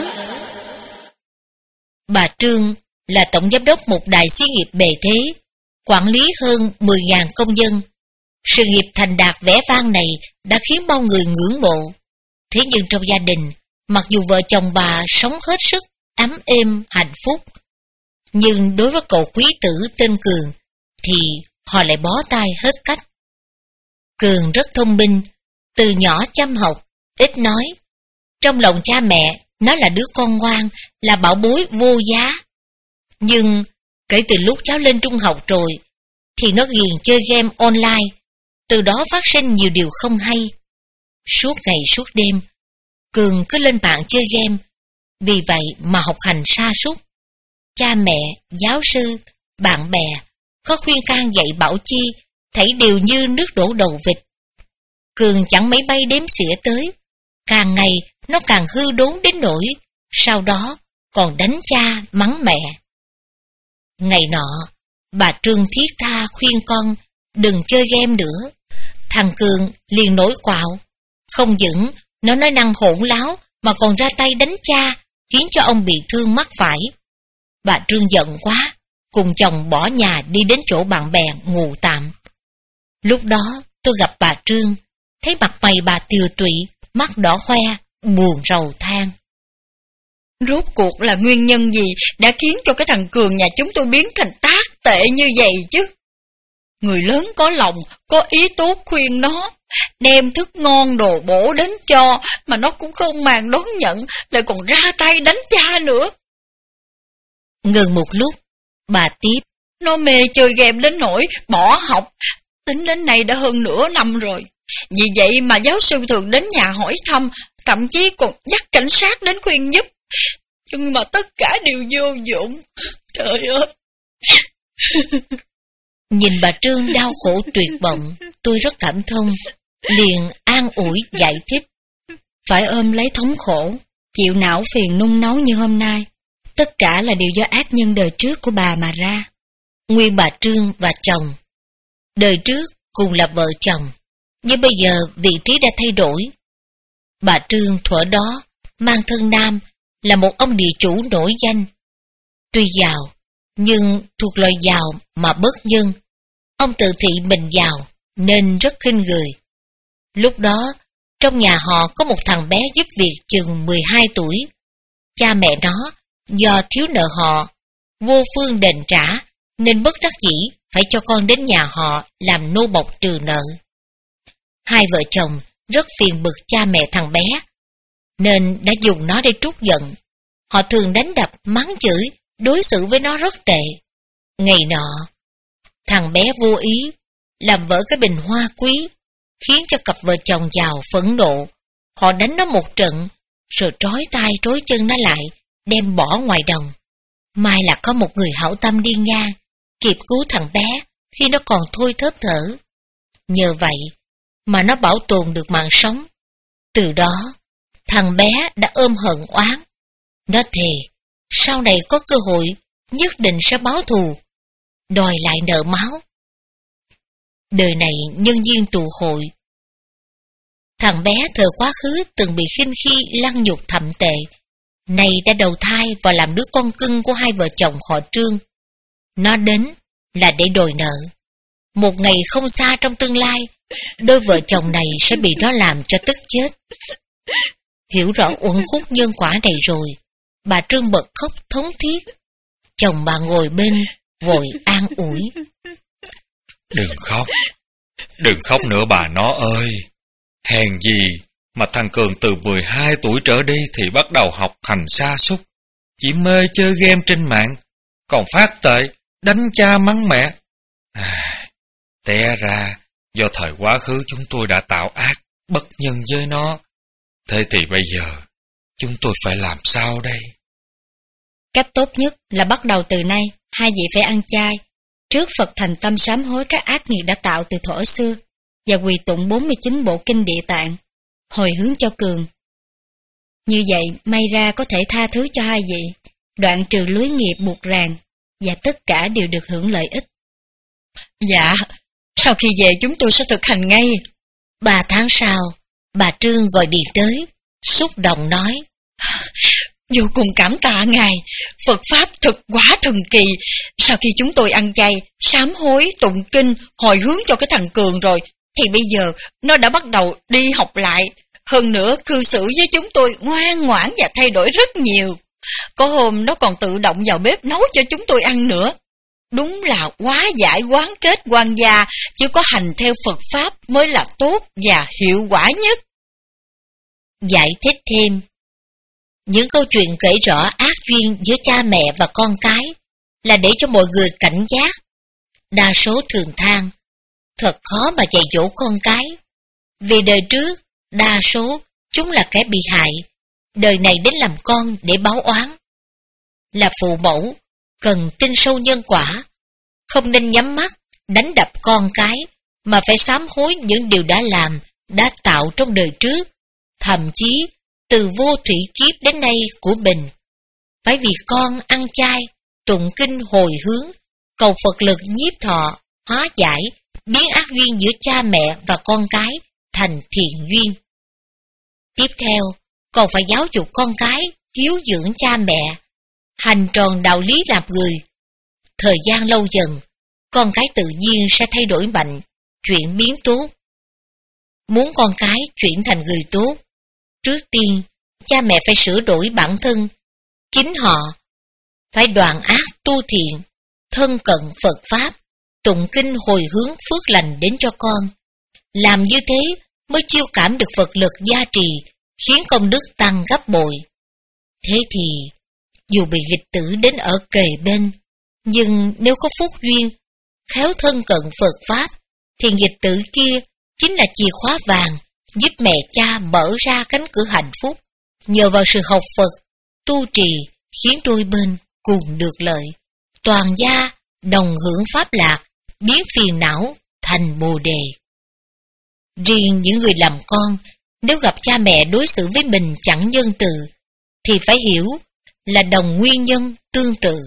Bà Trương là tổng giám đốc một đài xí nghiệp bề thế, quản lý hơn mười nghìn công dân. Sự nghiệp thành đạt vẻ vang này đã khiến bao người ngưỡng mộ. Thế nhưng trong gia đình, mặc dù vợ chồng bà sống hết sức ấm êm hạnh phúc, nhưng đối với cậu quý tử tên Cường thì họ lại bó tay hết cách. Cường rất thông minh, từ nhỏ chăm học, ít nói. Trong lòng cha mẹ, nó là đứa con ngoan, là bảo bối vô giá. Nhưng kể từ lúc cháu lên trung học rồi, thì nó ghiền chơi game online, từ đó phát sinh nhiều điều không hay. Suốt ngày suốt đêm, Cường cứ lên mạng chơi game, vì vậy mà học hành sa sút. Cha mẹ, giáo sư, bạn bè có khuyên can dạy bảo chi, thấy đều như nước đổ đầu vịt. Cường chẳng mấy bay đếm xỉa tới, càng ngày nó càng hư đốn đến nỗi, sau đó còn đánh cha mắng mẹ. Ngày nọ, bà Trương thiết tha khuyên con đừng chơi game nữa. Thằng Cường liền nổi quạo, không những nó nói năng hỗn láo mà còn ra tay đánh cha, khiến cho ông bị thương mắc phải. Bà Trương giận quá, cùng chồng bỏ nhà đi đến chỗ bạn bè ngủ tạm. Lúc đó tôi gặp bà Trương, thấy mặt mày bà tiều tụy, mắt đỏ hoe, buồn rầu than. Rốt cuộc là nguyên nhân gì đã khiến cho cái thằng Cường nhà chúng tôi biến thành tác tệ như vậy chứ? Người lớn có lòng, có ý tốt khuyên nó, đem thức ngon đồ bổ đến cho, mà nó cũng không màng đón nhận, lại còn ra tay đánh cha nữa. Ngừng một lúc, bà tiếp. Nó mê chơi game đến nỗi bỏ học, tính đến nay đã hơn nửa năm rồi. Vì vậy mà giáo sư thường đến nhà hỏi thăm, thậm chí còn dắt cảnh sát đến khuyên giúp. Nhưng mà tất cả đều vô dụng. Trời ơi! Nhìn bà Trương đau khổ tuyệt vọng, tôi rất cảm thông, liền an ủi giải thích. Phải ôm lấy thống khổ, chịu não phiền nung nấu như hôm nay, tất cả là điều do ác nhân đời trước của bà mà ra. Nguyên bà Trương và chồng, đời trước cùng là vợ chồng, nhưng bây giờ vị trí đã thay đổi. Bà Trương thuở đó mang thân nam, là một ông địa chủ nổi danh. Tuy giàu, nhưng thuộc loại giàu mà bất nhân. Ông tự thị mình giàu, nên rất khinh người. Lúc đó, trong nhà họ có một thằng bé giúp việc chừng mười hai tuổi. Cha mẹ nó, do thiếu nợ họ, vô phương đền trả, nên bất đắc dĩ phải cho con đến nhà họ làm nô bộc trừ nợ. Hai vợ chồng rất phiền bực cha mẹ thằng bé, nên đã dùng nó để trút giận. Họ thường đánh đập, mắng chửi, đối xử với nó rất tệ. Ngày nọ, thằng bé vô ý làm vỡ cái bình hoa quý, khiến cho cặp vợ chồng giàu phẫn nộ. Họ đánh nó một trận, rồi trói tay trói chân nó lại, đem bỏ ngoài đồng. May là có một người hảo tâm đi ngang, kịp cứu thằng bé khi nó còn thôi thớp thở. Nhờ vậy mà nó bảo tồn được mạng sống. Từ đó, thằng bé đã ôm hận oán. Nó thề, sau này có cơ hội, nhất định sẽ báo thù, đòi lại nợ máu. Đời này nhân viên tù hội. Thằng bé thời quá khứ từng bị khinh khi lăng nhục thậm tệ, nay đã đầu thai và làm đứa con cưng của hai vợ chồng họ Trương. Nó đến là để đòi nợ. Một ngày không xa trong tương lai, đôi vợ chồng này sẽ bị nó làm cho tức chết. Hiểu rõ uẩn khúc nhân quả này rồi, bà Trương bật khóc thống thiết. Chồng bà ngồi bên, vội an ủi. Đừng khóc, đừng khóc nữa bà nó ơi. Hèn gì mà thằng Cường từ mười hai tuổi trở đi thì bắt đầu học hành sa sút, chỉ mê chơi game trên mạng, còn phát tệ, đánh cha mắng mẹ. À, té ra do thời quá khứ chúng tôi đã tạo ác, bất nhân với nó. Thế thì bây giờ, chúng tôi phải làm sao đây? Cách tốt nhất là bắt đầu từ nay, hai vị phải ăn chay, trước Phật thành tâm sám hối các ác nghiệt đã tạo từ thuở xưa, và quỳ tụng bốn mươi chín bộ kinh Địa Tạng, hồi hướng cho Cường. Như vậy, may ra có thể tha thứ cho hai vị, đoạn trừ lưới nghiệp buộc ràng, và tất cả đều được hưởng lợi ích. Dạ, sau khi về chúng tôi sẽ thực hành ngay. Ba tháng sau, bà Trương gọi điện tới, xúc động nói: Vô cùng cảm tạ Ngài, Phật Pháp thực quá thần kỳ. Sau khi chúng tôi ăn chay, sám hối, tụng kinh, hồi hướng cho cái thằng Cường rồi, thì bây giờ nó đã bắt đầu đi học lại. Hơn nữa, cư xử với chúng tôi ngoan ngoãn và thay đổi rất nhiều. Có hôm nó còn tự động vào bếp nấu cho chúng tôi ăn nữa. Đúng là quá giải quán kết quan gia, chứ có hành theo Phật Pháp mới là tốt và hiệu quả nhất. Giải thích thêm, những câu chuyện kể rõ ác duyên giữa cha mẹ và con cái là để cho mọi người cảnh giác. Đa số thường than, thật khó mà dạy dỗ con cái. Vì đời trước, đa số chúng là kẻ bị hại, đời này đến làm con để báo oán. Là phụ mẫu, cần tin sâu nhân quả, không nên nhắm mắt, đánh đập con cái, mà phải sám hối những điều đã làm, đã tạo trong đời trước, thậm chí từ vô thủy kiếp đến nay của mình. Phải vì con ăn chay, tụng kinh hồi hướng, cầu Phật lực nhiếp thọ, hóa giải, biến ác duyên giữa cha mẹ và con cái thành thiện duyên. Tiếp theo, còn phải giáo dục con cái, hiếu dưỡng cha mẹ, hành tròn đạo lý làm người. Thời gian lâu dần, con cái tự nhiên sẽ thay đổi mạnh, chuyển biến tốt. Muốn con cái chuyển thành người tốt, trước tiên, cha mẹ phải sửa đổi bản thân, chính họ phải đoạn ác tu thiện, thân cận Phật Pháp, tụng kinh hồi hướng phước lành đến cho con. Làm như thế mới chiêu cảm được Phật lực gia trì, khiến công đức tăng gấp bội. Thế thì, dù bị nghịch tử đến ở kề bên, nhưng nếu có phúc duyên, khéo thân cận Phật Pháp, thì nghịch tử kia chính là chìa khóa vàng giúp mẹ cha mở ra cánh cửa hạnh phúc. Nhờ vào sự học Phật, tu trì khiến đôi bên cùng được lợi, toàn gia đồng hưởng pháp lạc, biến phiền não thành bồ đề. Riêng những người làm con, nếu gặp cha mẹ đối xử với mình chẳng nhân từ, thì phải hiểu là đồng nguyên nhân tương tự.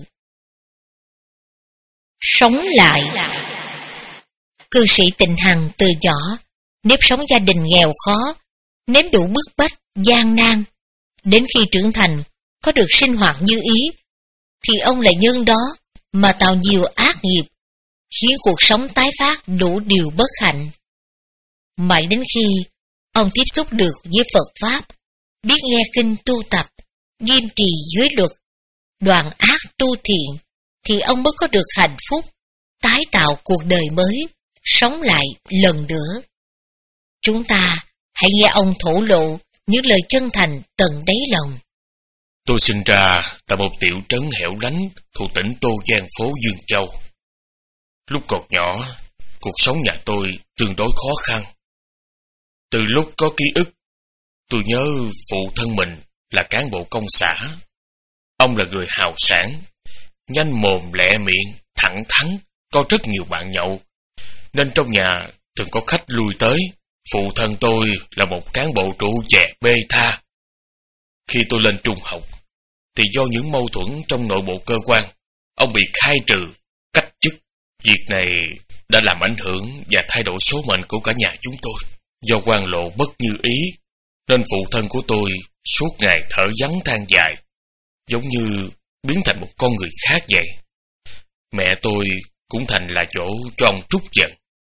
Sống lại. Cư sĩ Tịnh Hằng từ nhỏ nếp sống gia đình nghèo khó, nếm đủ bức bách, gian nan. Đến khi trưởng thành, có được sinh hoạt như ý, thì ông lại nhân đó mà tạo nhiều ác nghiệp, khiến cuộc sống tái phát đủ điều bất hạnh. Mãi đến khi ông tiếp xúc được với Phật Pháp, biết nghe kinh tu tập, nghiêm trì giới luật, đoạn ác tu thiện, thì ông mới có được hạnh phúc, tái tạo cuộc đời mới, sống lại lần nữa. Chúng ta hãy nghe ông thổ lộ những lời chân thành tận đáy lòng. Tôi sinh ra tại một tiểu trấn hẻo lánh thuộc tỉnh Tô Giang phố Dương Châu. Lúc còn nhỏ, cuộc sống nhà tôi tương đối khó khăn. Từ lúc có ký ức, tôi nhớ phụ thân mình là cán bộ công xã. Ông là người hào sản, nhanh mồm lẹ miệng, thẳng thắn, có rất nhiều bạn nhậu. Nên trong nhà thường có khách lui tới. Phụ thân tôi là một cán bộ trụ chè bê tha. Khi tôi lên trung học, thì do những mâu thuẫn trong nội bộ cơ quan, ông bị khai trừ, cách chức. Việc này đã làm ảnh hưởng và thay đổi số mệnh của cả nhà chúng tôi. Do quan lộ bất như ý, nên phụ thân của tôi suốt ngày thở vắng than dài, giống như biến thành một con người khác vậy. Mẹ tôi cũng thành là chỗ cho ông trút giận.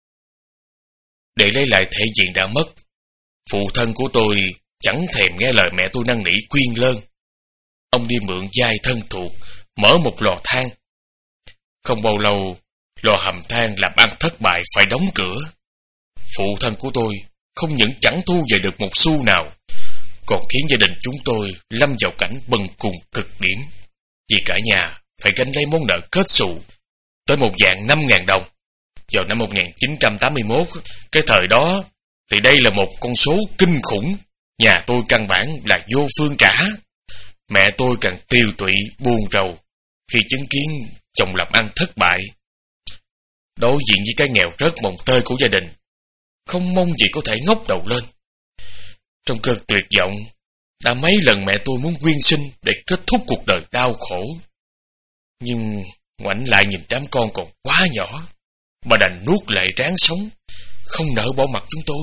Để lấy lại thể diện đã mất, phụ thân của tôi chẳng thèm nghe lời mẹ tôi năn nỉ khuyên lơn. Ông đi mượn vai thân thuộc, mở một lò than. Không bao lâu, lò hầm than làm ăn thất bại phải đóng cửa. Phụ thân của tôi không những chẳng thu về được một xu nào, còn khiến gia đình chúng tôi lâm vào cảnh bần cùng cực điểm. Vì cả nhà phải gánh lấy món nợ kết xù tới một vạn năm ngàn đồng. Vào năm một nghìn chín trăm tám mươi mốt, cái thời đó thì đây là một con số kinh khủng. Nhà tôi căn bản là vô phương trả. Mẹ tôi càng tiêu tụy, buồn rầu khi chứng kiến chồng làm ăn thất bại. Đối diện với cái nghèo rớt mồng tơi của gia đình, không mong gì có thể ngóc đầu lên. Trong cơn tuyệt vọng, đã mấy lần mẹ tôi muốn quyên sinh để kết thúc cuộc đời đau khổ. Nhưng ngoảnh lại nhìn đám con còn quá nhỏ, bà đành nuốt lệ ráng sống, không nỡ bỏ mặc chúng tôi.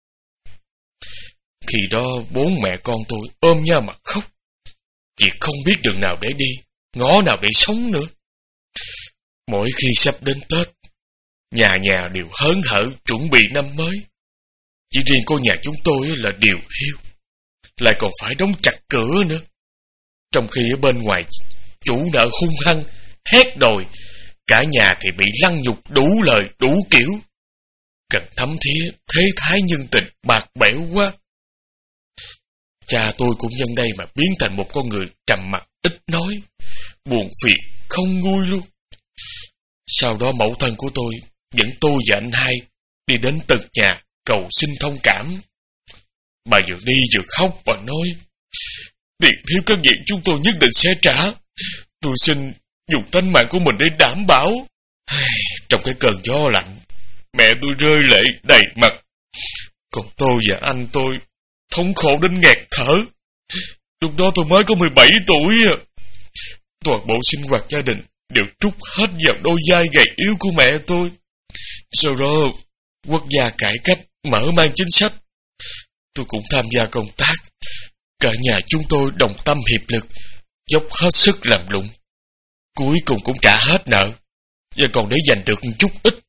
Khi đó bốn mẹ con tôi ôm nhau mà khóc, vì không biết đường nào để đi, ngõ nào để sống nữa. Mỗi khi sắp đến Tết, nhà nhà đều hớn hở chuẩn bị năm mới. Chỉ riêng cô nhà chúng tôi là điều hiu, lại còn phải đóng chặt cửa nữa. Trong khi ở bên ngoài chủ nợ hung hăng, hét đòi, cả nhà thì bị lăng nhục đủ lời đủ kiểu. Cần thấm thía thế thái nhân tình bạc bẽo quá. Cha tôi cũng nhân đây mà biến thành một con người trầm mặc ít nói, buồn phiền không nguôi luôn. Sau đó mẫu thân của tôi dẫn tôi và anh hai đi đến từng nhà cầu xin thông cảm. Bà vừa đi vừa khóc, bà nói: tiền thiếu các vị chúng tôi nhất định sẽ trả. Tôi xin dùng tánh mạng của mình để đảm bảo. Trong cái cơn gió lạnh, mẹ tôi rơi lệ đầy mặt. Còn tôi và anh tôi thống khổ đến nghẹt thở. Lúc đó tôi mới có mười bảy tuổi. Toàn bộ sinh hoạt gia đình đều trút hết vào đôi vai gầy yếu của mẹ tôi. Sau đó quốc gia cải cách, mở mang chính sách, tôi cũng tham gia công tác. Cả nhà chúng tôi đồng tâm hiệp lực, dốc hết sức làm lụng. Cuối cùng cũng trả hết nợ, và còn để dành được một chút ít.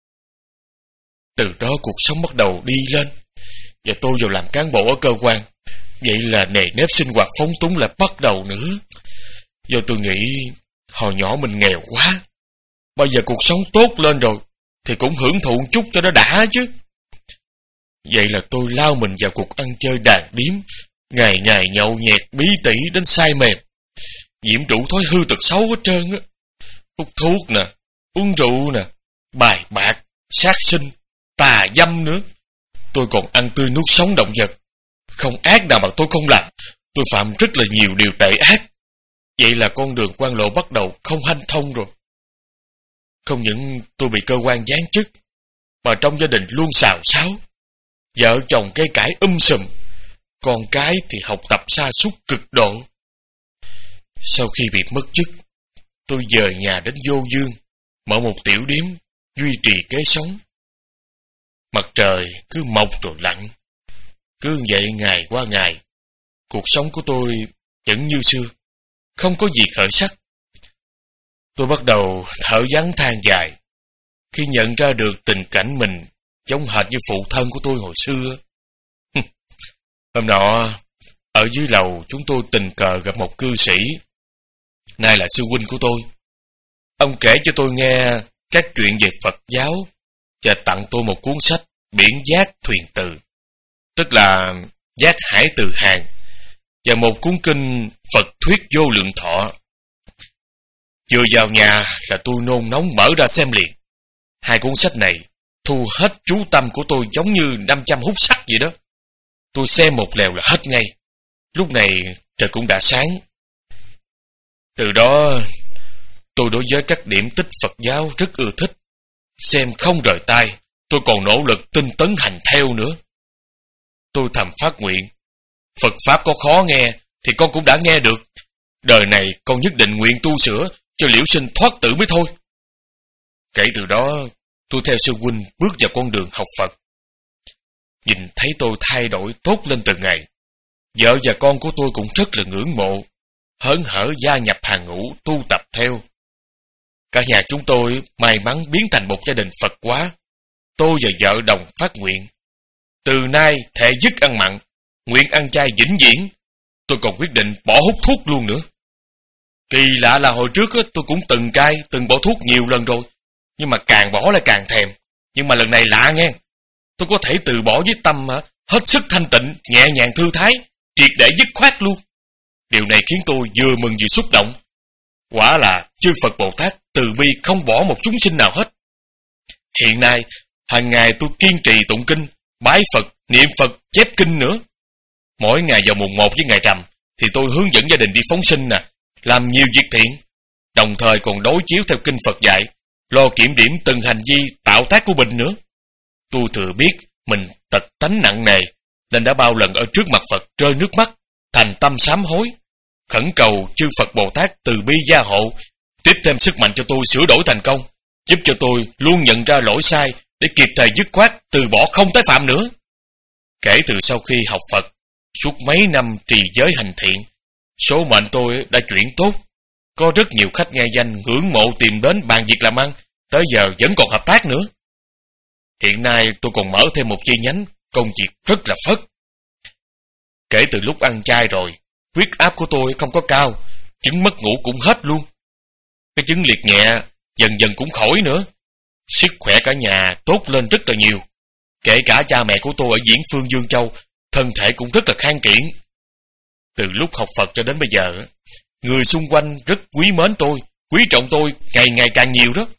Từ đó cuộc sống bắt đầu đi lên, và tôi vào làm cán bộ ở cơ quan. Vậy là nề nếp sinh hoạt phóng túng lại bắt đầu nữa. Do tôi nghĩ hồi nhỏ mình nghèo quá, bây giờ cuộc sống tốt lên rồi thì cũng hưởng thụ một chút cho nó đã chứ. Vậy là tôi lao mình vào cuộc ăn chơi đàn điếm, ngày ngày nhậu nhẹt bí tỉ đến say mềm, nhiễm đủ thói hư tật xấu hết trơn á. Hút thuốc nè, uống rượu nè, bài bạc, sát sinh, tà dâm nữa. Tôi còn ăn tươi nuốt sống động vật. Không ác nào mà tôi không làm. Tôi phạm rất là nhiều điều tệ ác. Vậy là con đường quan lộ bắt đầu không hanh thông rồi. Không những tôi bị cơ quan giáng chức, mà trong gia đình luôn xào xáo. Vợ chồng cây cãi um sùm, con cái thì học tập sa sút cực độ. Sau khi bị mất chức, tôi dời nhà đến Vô Dương, mở một tiểu điếm, duy trì kế sống. Mặt trời cứ mọc rồi lặn. Cứ vậy ngày qua ngày, cuộc sống của tôi vẫn như xưa, không có gì khởi sắc. Tôi bắt đầu thở vắng than dài khi nhận ra được tình cảnh mình giống hệt như phụ thân của tôi hồi xưa. Hôm nọ, ở dưới lầu chúng tôi tình cờ gặp một cư sĩ, nay là sư huynh của tôi. Ông kể cho tôi nghe các chuyện về Phật giáo và tặng tôi một cuốn sách Biển Giác Thuyền Từ, tức là Giác Hải Từ Hàng, và một cuốn kinh Phật Thuyết Vô Lượng Thọ. Vừa vào nhà là tôi nôn nóng mở ra xem liền. Hai cuốn sách này thu hết chú tâm của tôi giống như năm trăm hút sắt vậy đó. Tôi xem một lèo là hết ngay. Lúc này trời cũng đã sáng. Từ đó tôi đối với các điểm tích Phật giáo rất ưa thích. Xem không rời tay, tôi còn nỗ lực tinh tấn hành theo nữa. Tôi thầm phát nguyện, Phật Pháp có khó nghe thì con cũng đã nghe được. Đời này con nhất định nguyện tu sửa cho liễu sinh thoát tử mới thôi. Kể từ đó, tôi theo sư huynh bước vào con đường học Phật. Nhìn thấy tôi thay đổi tốt lên từng ngày. Vợ và con của tôi cũng rất là ngưỡng mộ, hớn hở gia nhập hàng ngũ tu tập theo. Cả nhà chúng tôi may mắn biến thành một gia đình Phật hóa. Tôi và vợ đồng phát nguyện, từ nay thệ dứt ăn mặn, nguyện ăn chay vĩnh viễn. Tôi còn quyết định bỏ hút thuốc luôn nữa. Kỳ lạ là hồi trước tôi cũng từng cai, từng bỏ thuốc nhiều lần rồi, nhưng mà càng bỏ lại càng thèm. Nhưng mà lần này lạ nghe, tôi có thể từ bỏ với tâm hết sức thanh tịnh, nhẹ nhàng thư thái, triệt để dứt khoát luôn. Điều này khiến tôi vừa mừng vừa xúc động. Quả là chư Phật Bồ Tát từ bi không bỏ một chúng sinh nào hết. Hiện nay, hàng ngày tôi kiên trì tụng kinh, bái Phật, niệm Phật, chép kinh nữa. Mỗi ngày vào mùng một với ngày rằm thì tôi hướng dẫn gia đình đi phóng sinh nè, làm nhiều việc thiện, đồng thời còn đối chiếu theo kinh Phật dạy, lo kiểm điểm từng hành vi tạo tác của mình nữa. Tôi thừa biết mình tật tánh nặng nề, nên đã bao lần ở trước mặt Phật rơi nước mắt, thành tâm sám hối, khẩn cầu chư Phật Bồ Tát từ bi gia hộ, tiếp thêm sức mạnh cho tôi sửa đổi thành công, giúp cho tôi luôn nhận ra lỗi sai để kịp thời dứt khoát, từ bỏ không tái phạm nữa. Kể từ sau khi học Phật, suốt mấy năm trì giới hành thiện, số mệnh tôi đã chuyển tốt. Có rất nhiều khách nghe danh ngưỡng mộ tìm đến bàn việc làm ăn, tới giờ vẫn còn hợp tác nữa. Hiện nay tôi còn mở thêm một chi nhánh, công việc rất là phất. Kể từ lúc ăn chay rồi, huyết áp của tôi không có cao, chứng mất ngủ cũng hết luôn. Cái chứng liệt nhẹ dần dần cũng khỏi nữa. Sức khỏe cả nhà tốt lên rất là nhiều. Kể cả cha mẹ của tôi ở Diễn Phương Dương Châu, thân thể cũng rất là khang kiện. Từ lúc học Phật cho đến bây giờ, người xung quanh rất quý mến tôi, quý trọng tôi ngày ngày càng nhiều đó.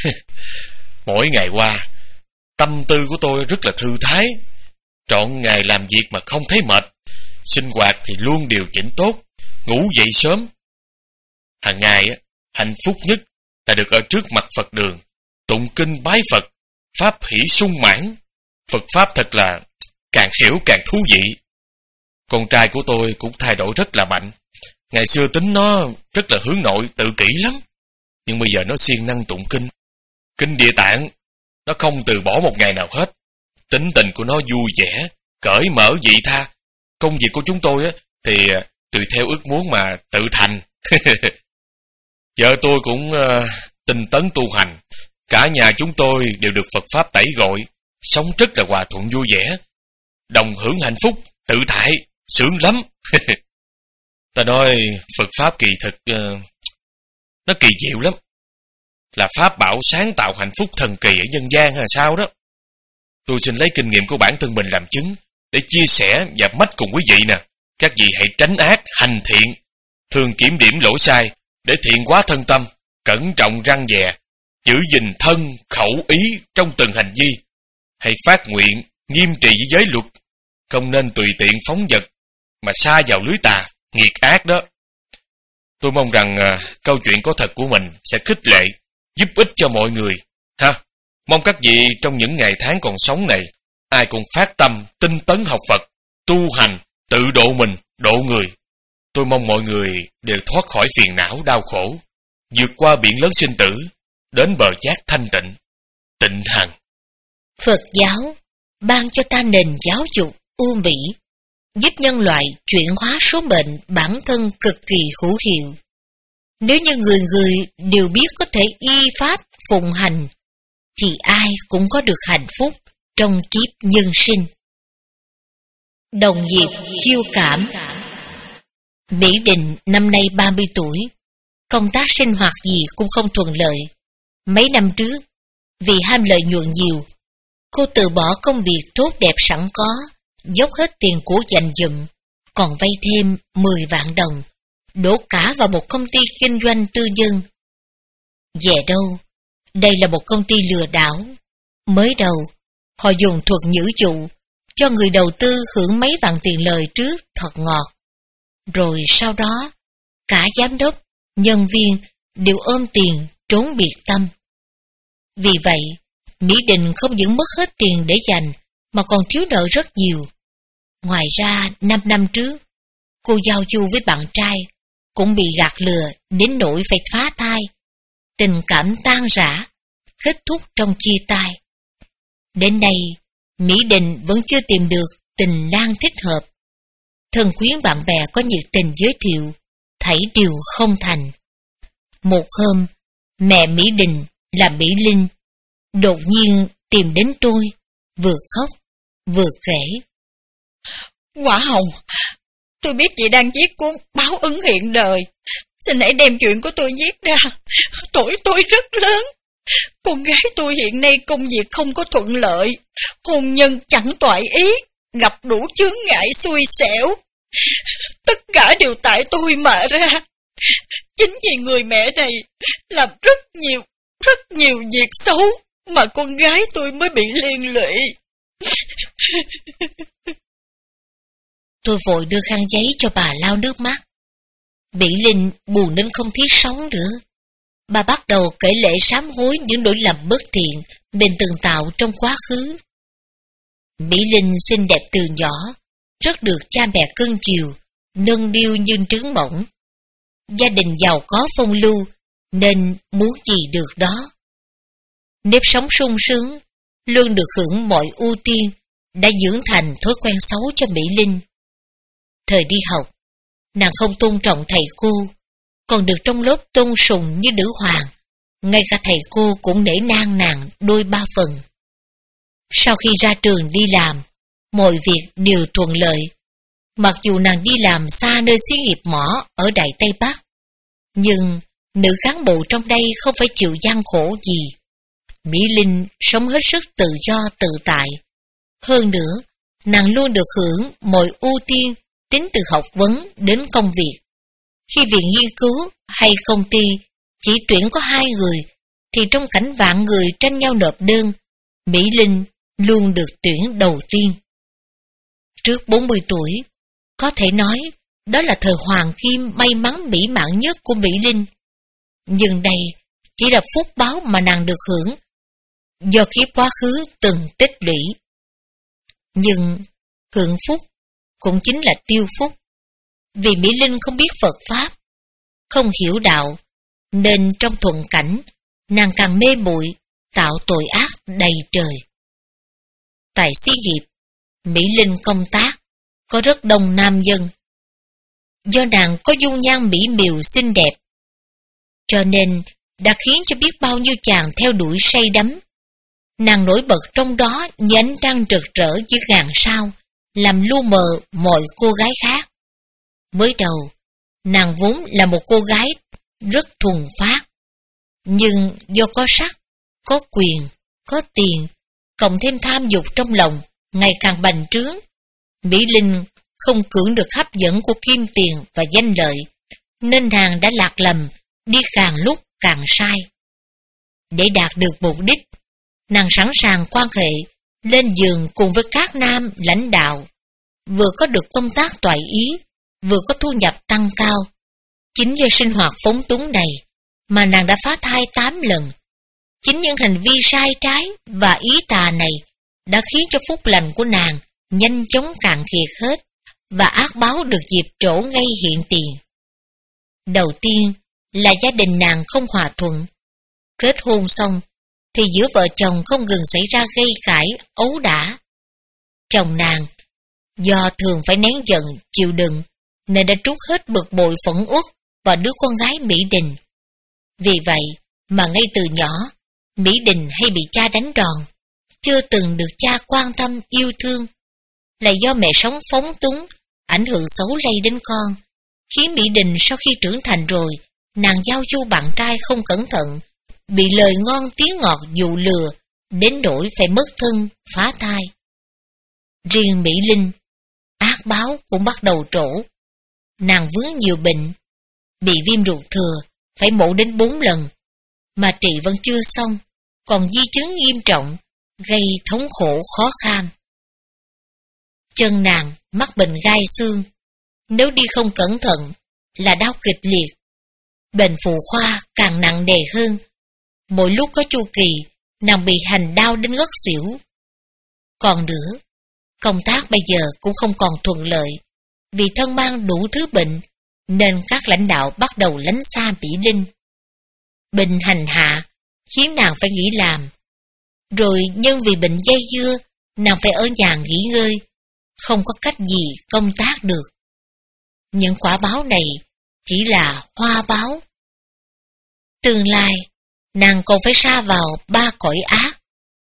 Mỗi ngày qua, tâm tư của tôi rất là thư thái, trọn ngày làm việc mà không thấy mệt, sinh hoạt thì luôn điều chỉnh tốt, ngủ dậy sớm. Hàng ngày, hạnh phúc nhất là được ở trước mặt Phật đường, tụng kinh bái Phật, pháp hỷ sung mãn. Phật pháp thật là càng hiểu càng thú vị. Con trai của tôi cũng thay đổi rất là mạnh. Ngày xưa tính nó rất là hướng nội, tự kỷ lắm, nhưng bây giờ nó siêng năng tụng kinh, kinh Địa Tạng. Nó không từ bỏ một ngày nào hết. Tính tình của nó vui vẻ, cởi mở vị tha. Công việc của chúng tôi á thì tùy theo ước muốn mà tự thành. Vợ tôi cũng uh, tinh tấn tu hành. Cả nhà chúng tôi đều được Phật pháp tẩy gọi, sống rất là hòa thuận vui vẻ, đồng hưởng hạnh phúc, tự tại, sướng lắm. Ta nói Phật pháp kỳ thực uh, nó kỳ diệu lắm, là pháp bảo sáng tạo hạnh phúc thần kỳ ở nhân gian hay sao đó. Tôi xin lấy kinh nghiệm của bản thân mình làm chứng để chia sẻ và mách cùng quý vị nè. Các vị hãy tránh ác, hành thiện, thường kiểm điểm lỗi sai để thiện hóa thân tâm, cẩn trọng răn dè, giữ gìn thân, khẩu, ý trong từng hành vi. Hãy phát nguyện, nghiêm trì với giới luật, không nên tùy tiện phóng vật mà sa vào lưới tà, nghiệt ác đó. Tôi mong rằng à, câu chuyện có thật của mình sẽ khích lệ, giúp ích cho mọi người. Ha, mong các vị trong những ngày tháng còn sống này, ai cũng phát tâm, tinh tấn học Phật, tu hành, tự độ mình, độ người. Tôi mong mọi người đều thoát khỏi phiền não, đau khổ, vượt qua biển lớn sinh tử, đến bờ giác thanh tịnh, tịnh hằng. Phật giáo ban cho ta nền giáo dục ưu mỹ, giúp nhân loại chuyển hóa số mệnh bản thân cực kỳ hữu hiệu. Nếu như người người đều biết có thể y pháp phụng hành, thì ai cũng có được hạnh phúc trong kiếp nhân sinh. Đồng nghiệp chiêu cảm. Mỹ Định năm nay ba mươi tuổi, công tác sinh hoạt gì cũng không thuận lợi. Mấy năm trước, vì ham lợi nhuận nhiều, cô từ bỏ công việc tốt đẹp sẵn có, dốc hết tiền của dành dụm, còn vay thêm mười vạn đồng, đổ cả vào một công ty kinh doanh tư nhân. Về đâu, đây là một công ty lừa đảo. Mới đầu, họ dùng thuật nhử dụ, cho người đầu tư hưởng mấy vạn tiền lời trước thật ngọt. Rồi sau đó, cả giám đốc, nhân viên đều ôm tiền trốn biệt tâm. Vì vậy, Mỹ Định không những mất hết tiền để dành, mà còn thiếu nợ rất nhiều. Ngoài ra, năm năm trước, cô giao du với bạn trai, cũng bị gạt lừa đến nỗi phải phá thai. Tình cảm tan rã, kết thúc trong chia tay. Đến nay, Mỹ Định vẫn chưa tìm được tình lang thích hợp. Thân quyến bạn bè có nhiệt tình giới thiệu, thảy đều không thành. Một hôm, mẹ Mỹ Định là Mỹ Linh đột nhiên tìm đến tôi, vừa khóc vừa kể. Quả Hồng, tôi biết chị đang viết cuốn Báo Ứng Hiện Đời. Xin hãy đem chuyện của tôi viết ra. Tuổi tôi rất lớn. Con gái tôi hiện nay công việc không có thuận lợi, hôn nhân chẳng toại ý, gặp đủ chướng ngại xui xẻo. Tất cả đều tại tôi mà ra. Chính vì người mẹ này làm rất nhiều, rất nhiều việc xấu mà con gái tôi mới bị liên lụy. Tôi vội đưa khăn giấy cho bà lau nước mắt. Mỹ Linh buồn đến không thiết sống nữa. Bà bắt đầu kể lể sám hối những lỗi lầm bất thiện mình từng tạo trong quá khứ. Mỹ Linh xinh đẹp từ nhỏ, rất được cha mẹ cưng chiều, nâng niu như trứng mỏng. Gia đình giàu có phong lưu, nên muốn gì được đó. Nếp sống sung sướng, luôn được hưởng mọi ưu tiên, đã dưỡng thành thói quen xấu cho Mỹ Linh. Thời đi học, nàng không tôn trọng thầy cô, còn được trong lớp tôn sùng như nữ hoàng. Ngay cả thầy cô cũng nể nang nàng đôi ba phần. Sau khi ra trường đi làm, mọi việc đều thuận lợi. Mặc dù nàng đi làm xa nơi xí nghiệp mỏ ở Đại Tây Bắc, nhưng nữ cán bộ trong đây không phải chịu gian khổ gì. Mỹ Linh sống hết sức tự do tự tại. Hơn nữa, nàng luôn được hưởng mọi ưu tiên tính từ học vấn đến công việc. Khi viện nghiên cứu hay công ty chỉ tuyển có hai người, thì trong cảnh vạn người tranh nhau nộp đơn, Mỹ Linh luôn được tuyển đầu tiên. Trước bốn mươi tuổi, có thể nói đó là thời hoàng kim may mắn mỹ mãn nhất của Mỹ Linh. Nhưng đây chỉ là phúc báo mà nàng được hưởng do kiếp quá khứ từng tích lũy. Nhưng hưởng phúc cũng chính là tiêu phúc. Vì Mỹ Linh không biết Phật Pháp, không hiểu đạo, nên trong thuận cảnh, nàng càng mê muội, tạo tội ác đầy trời. Tại xí nghiệp, Mỹ Linh công tác, có rất đông nam dân. Do nàng có dung nhan mỹ miều xinh đẹp, cho nên đã khiến cho biết bao nhiêu chàng theo đuổi say đắm. Nàng nổi bật trong đó như ánh trăng rực rỡ dưới ngàn sao, làm lu mờ mọi cô gái khác. Mới đầu, nàng vốn là một cô gái rất thuần phát, nhưng do có sắc, có quyền, có tiền, cộng thêm tham dục trong lòng ngày càng bành trướng, Mỹ Linh không cưỡng được hấp dẫn của kim tiền và danh lợi, nên nàng đã lạc lầm, đi càng lúc càng sai. Để đạt được mục đích, nàng sẵn sàng quan hệ, lên giường cùng với các nam lãnh đạo, vừa có được công tác toại ý, vừa có thu nhập tăng cao. Chính do sinh hoạt phóng túng này mà nàng đã phá thai tám lần. Chính những hành vi sai trái và ý tà này đã khiến cho phúc lành của nàng nhanh chóng cạn kiệt hết, và ác báo được dịp trổ ngay hiện tiền. Đầu tiên là gia đình nàng không hòa thuận. Kết hôn xong thì giữa vợ chồng không ngừng xảy ra gây cãi, ấu đả. Chồng nàng do thường phải nén giận, chịu đựng, nên đã trút hết bực bội phẫn uất vào đứa con gái Mỹ Đình. Vì vậy mà ngay từ nhỏ, Mỹ Đình hay bị cha đánh đòn, chưa từng được cha quan tâm yêu thương. Là do mẹ sống phóng túng, ảnh hưởng xấu lây đến con, khiến Mỹ Đình sau khi trưởng thành rồi, nàng giao du bạn trai không cẩn thận, bị lời ngon tiếng ngọt dụ lừa, đến nỗi phải mất thân, phá thai. Riêng Mỹ Linh, ác báo cũng bắt đầu trổ. Nàng vướng nhiều bệnh, bị viêm ruột thừa, phải mổ đến bốn lần, mà trị vẫn chưa xong, còn di chứng nghiêm trọng, gây thống khổ khó kham. Chân nàng mắc bệnh gai xương, nếu đi không cẩn thận là đau kịch liệt. Bệnh phụ khoa càng nặng nề hơn, mỗi lúc có chu kỳ, nàng bị hành đau đến ngất xỉu. Còn nữa, công tác bây giờ cũng không còn thuận lợi, vì thân mang đủ thứ bệnh, nên các lãnh đạo bắt đầu lánh xa Mỹ Linh. Bệnh hành hạ khiến nàng phải nghỉ làm, rồi nhân vì bệnh dây dưa, nàng phải ở nhà nghỉ ngơi, không có cách gì công tác được. Những quả báo này chỉ là hoa báo. Tương lai, nàng còn phải sa vào ba cõi ác.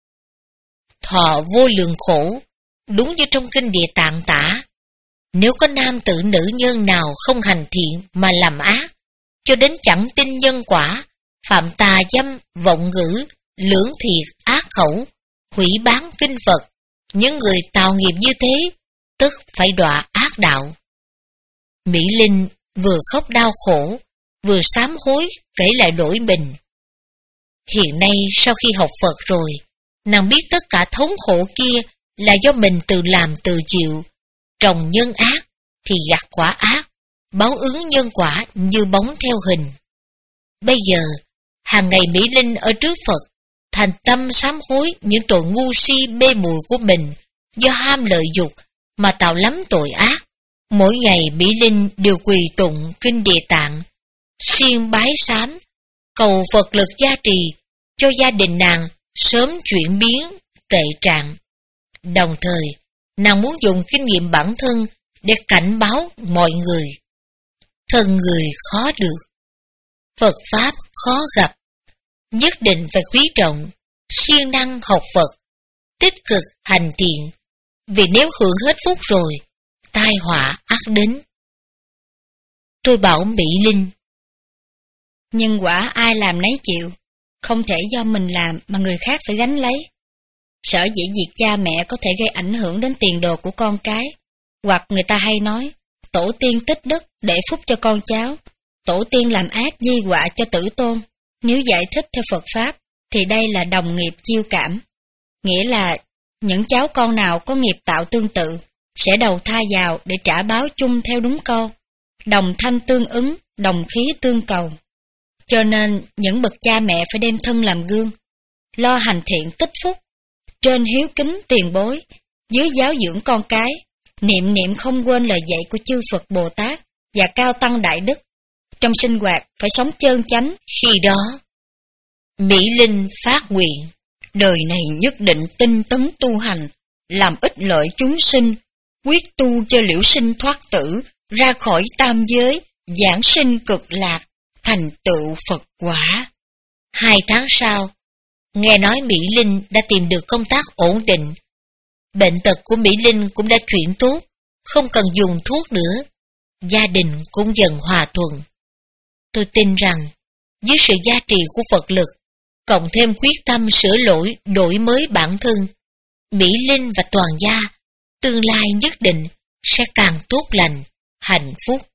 Thọ vô lượng khổ, đúng như trong kinh Địa Tạng tả. Nếu có nam tử nữ nhân nào không hành thiện mà làm ác, cho đến chẳng tin nhân quả, phạm tà dâm, vọng ngữ, lưỡng thiệt, ác khẩu, hủy bán kinh Phật, những người tạo nghiệp như thế, tức phải đọa ác đạo. Mỹ Linh vừa khóc đau khổ, vừa sám hối kể lại lỗi mình. Hiện nay sau khi học Phật rồi, nàng biết tất cả thống khổ kia là do mình tự làm tự chịu. Trồng nhân ác thì gặt quả ác, báo ứng nhân quả như bóng theo hình. Bây giờ, hàng ngày Mỹ Linh ở trước Phật, thành tâm sám hối những tội ngu si mê muội của mình do ham lợi dục mà tạo lắm tội ác. Mỗi ngày Mỹ Linh đều quỳ tụng kinh Địa Tạng, siêng bái sám, cầu Phật lực gia trì cho gia đình nàng sớm chuyển biến tệ trạng. Đồng thời, nàng muốn dùng kinh nghiệm bản thân để cảnh báo mọi người. Thân người khó được, Phật Pháp khó gặp, nhất định phải quý trọng, siêng năng học Phật, tích cực hành thiện, vì nếu hưởng hết phúc rồi, tai họa ắt đến. Tôi bảo Mỹ Linh, nhân quả ai làm nấy chịu, không thể do mình làm mà người khác phải gánh lấy. Sở dĩ việc cha mẹ có thể gây ảnh hưởng đến tiền đồ của con cái, hoặc người ta hay nói, tổ tiên tích đức để phúc cho con cháu, tổ tiên làm ác di họa cho tử tôn. Nếu giải thích theo Phật Pháp, thì đây là đồng nghiệp chiêu cảm. Nghĩa là, những cháu con nào có nghiệp tạo tương tự, sẽ đầu thai vào để trả báo chung theo đúng câu, đồng thanh tương ứng, đồng khí tương cầu. Cho nên, những bậc cha mẹ phải đem thân làm gương, lo hành thiện tích phúc, trên hiếu kính tiền bối, dưới giáo dưỡng con cái, niệm niệm không quên lời dạy của chư Phật Bồ Tát và cao tăng đại đức. Trong sinh hoạt phải sống chơn chánh. Khi đó, Mỹ Linh phát nguyện, đời này nhất định tinh tấn tu hành, làm ích lợi chúng sinh, quyết tu cho liễu sinh thoát tử, ra khỏi tam giới, giảng sinh cực lạc, thành tựu Phật quả. Hai tháng sau, nghe nói Mỹ Linh đã tìm được công tác ổn định. Bệnh tật của Mỹ Linh cũng đã chuyển tốt, không cần dùng thuốc nữa. Gia đình cũng dần hòa thuận. Tôi tin rằng, dưới sự gia trì của Phật lực, cộng thêm quyết tâm sửa lỗi, đổi mới bản thân, Mỹ Linh và toàn gia, tương lai nhất định sẽ càng tốt lành, hạnh phúc.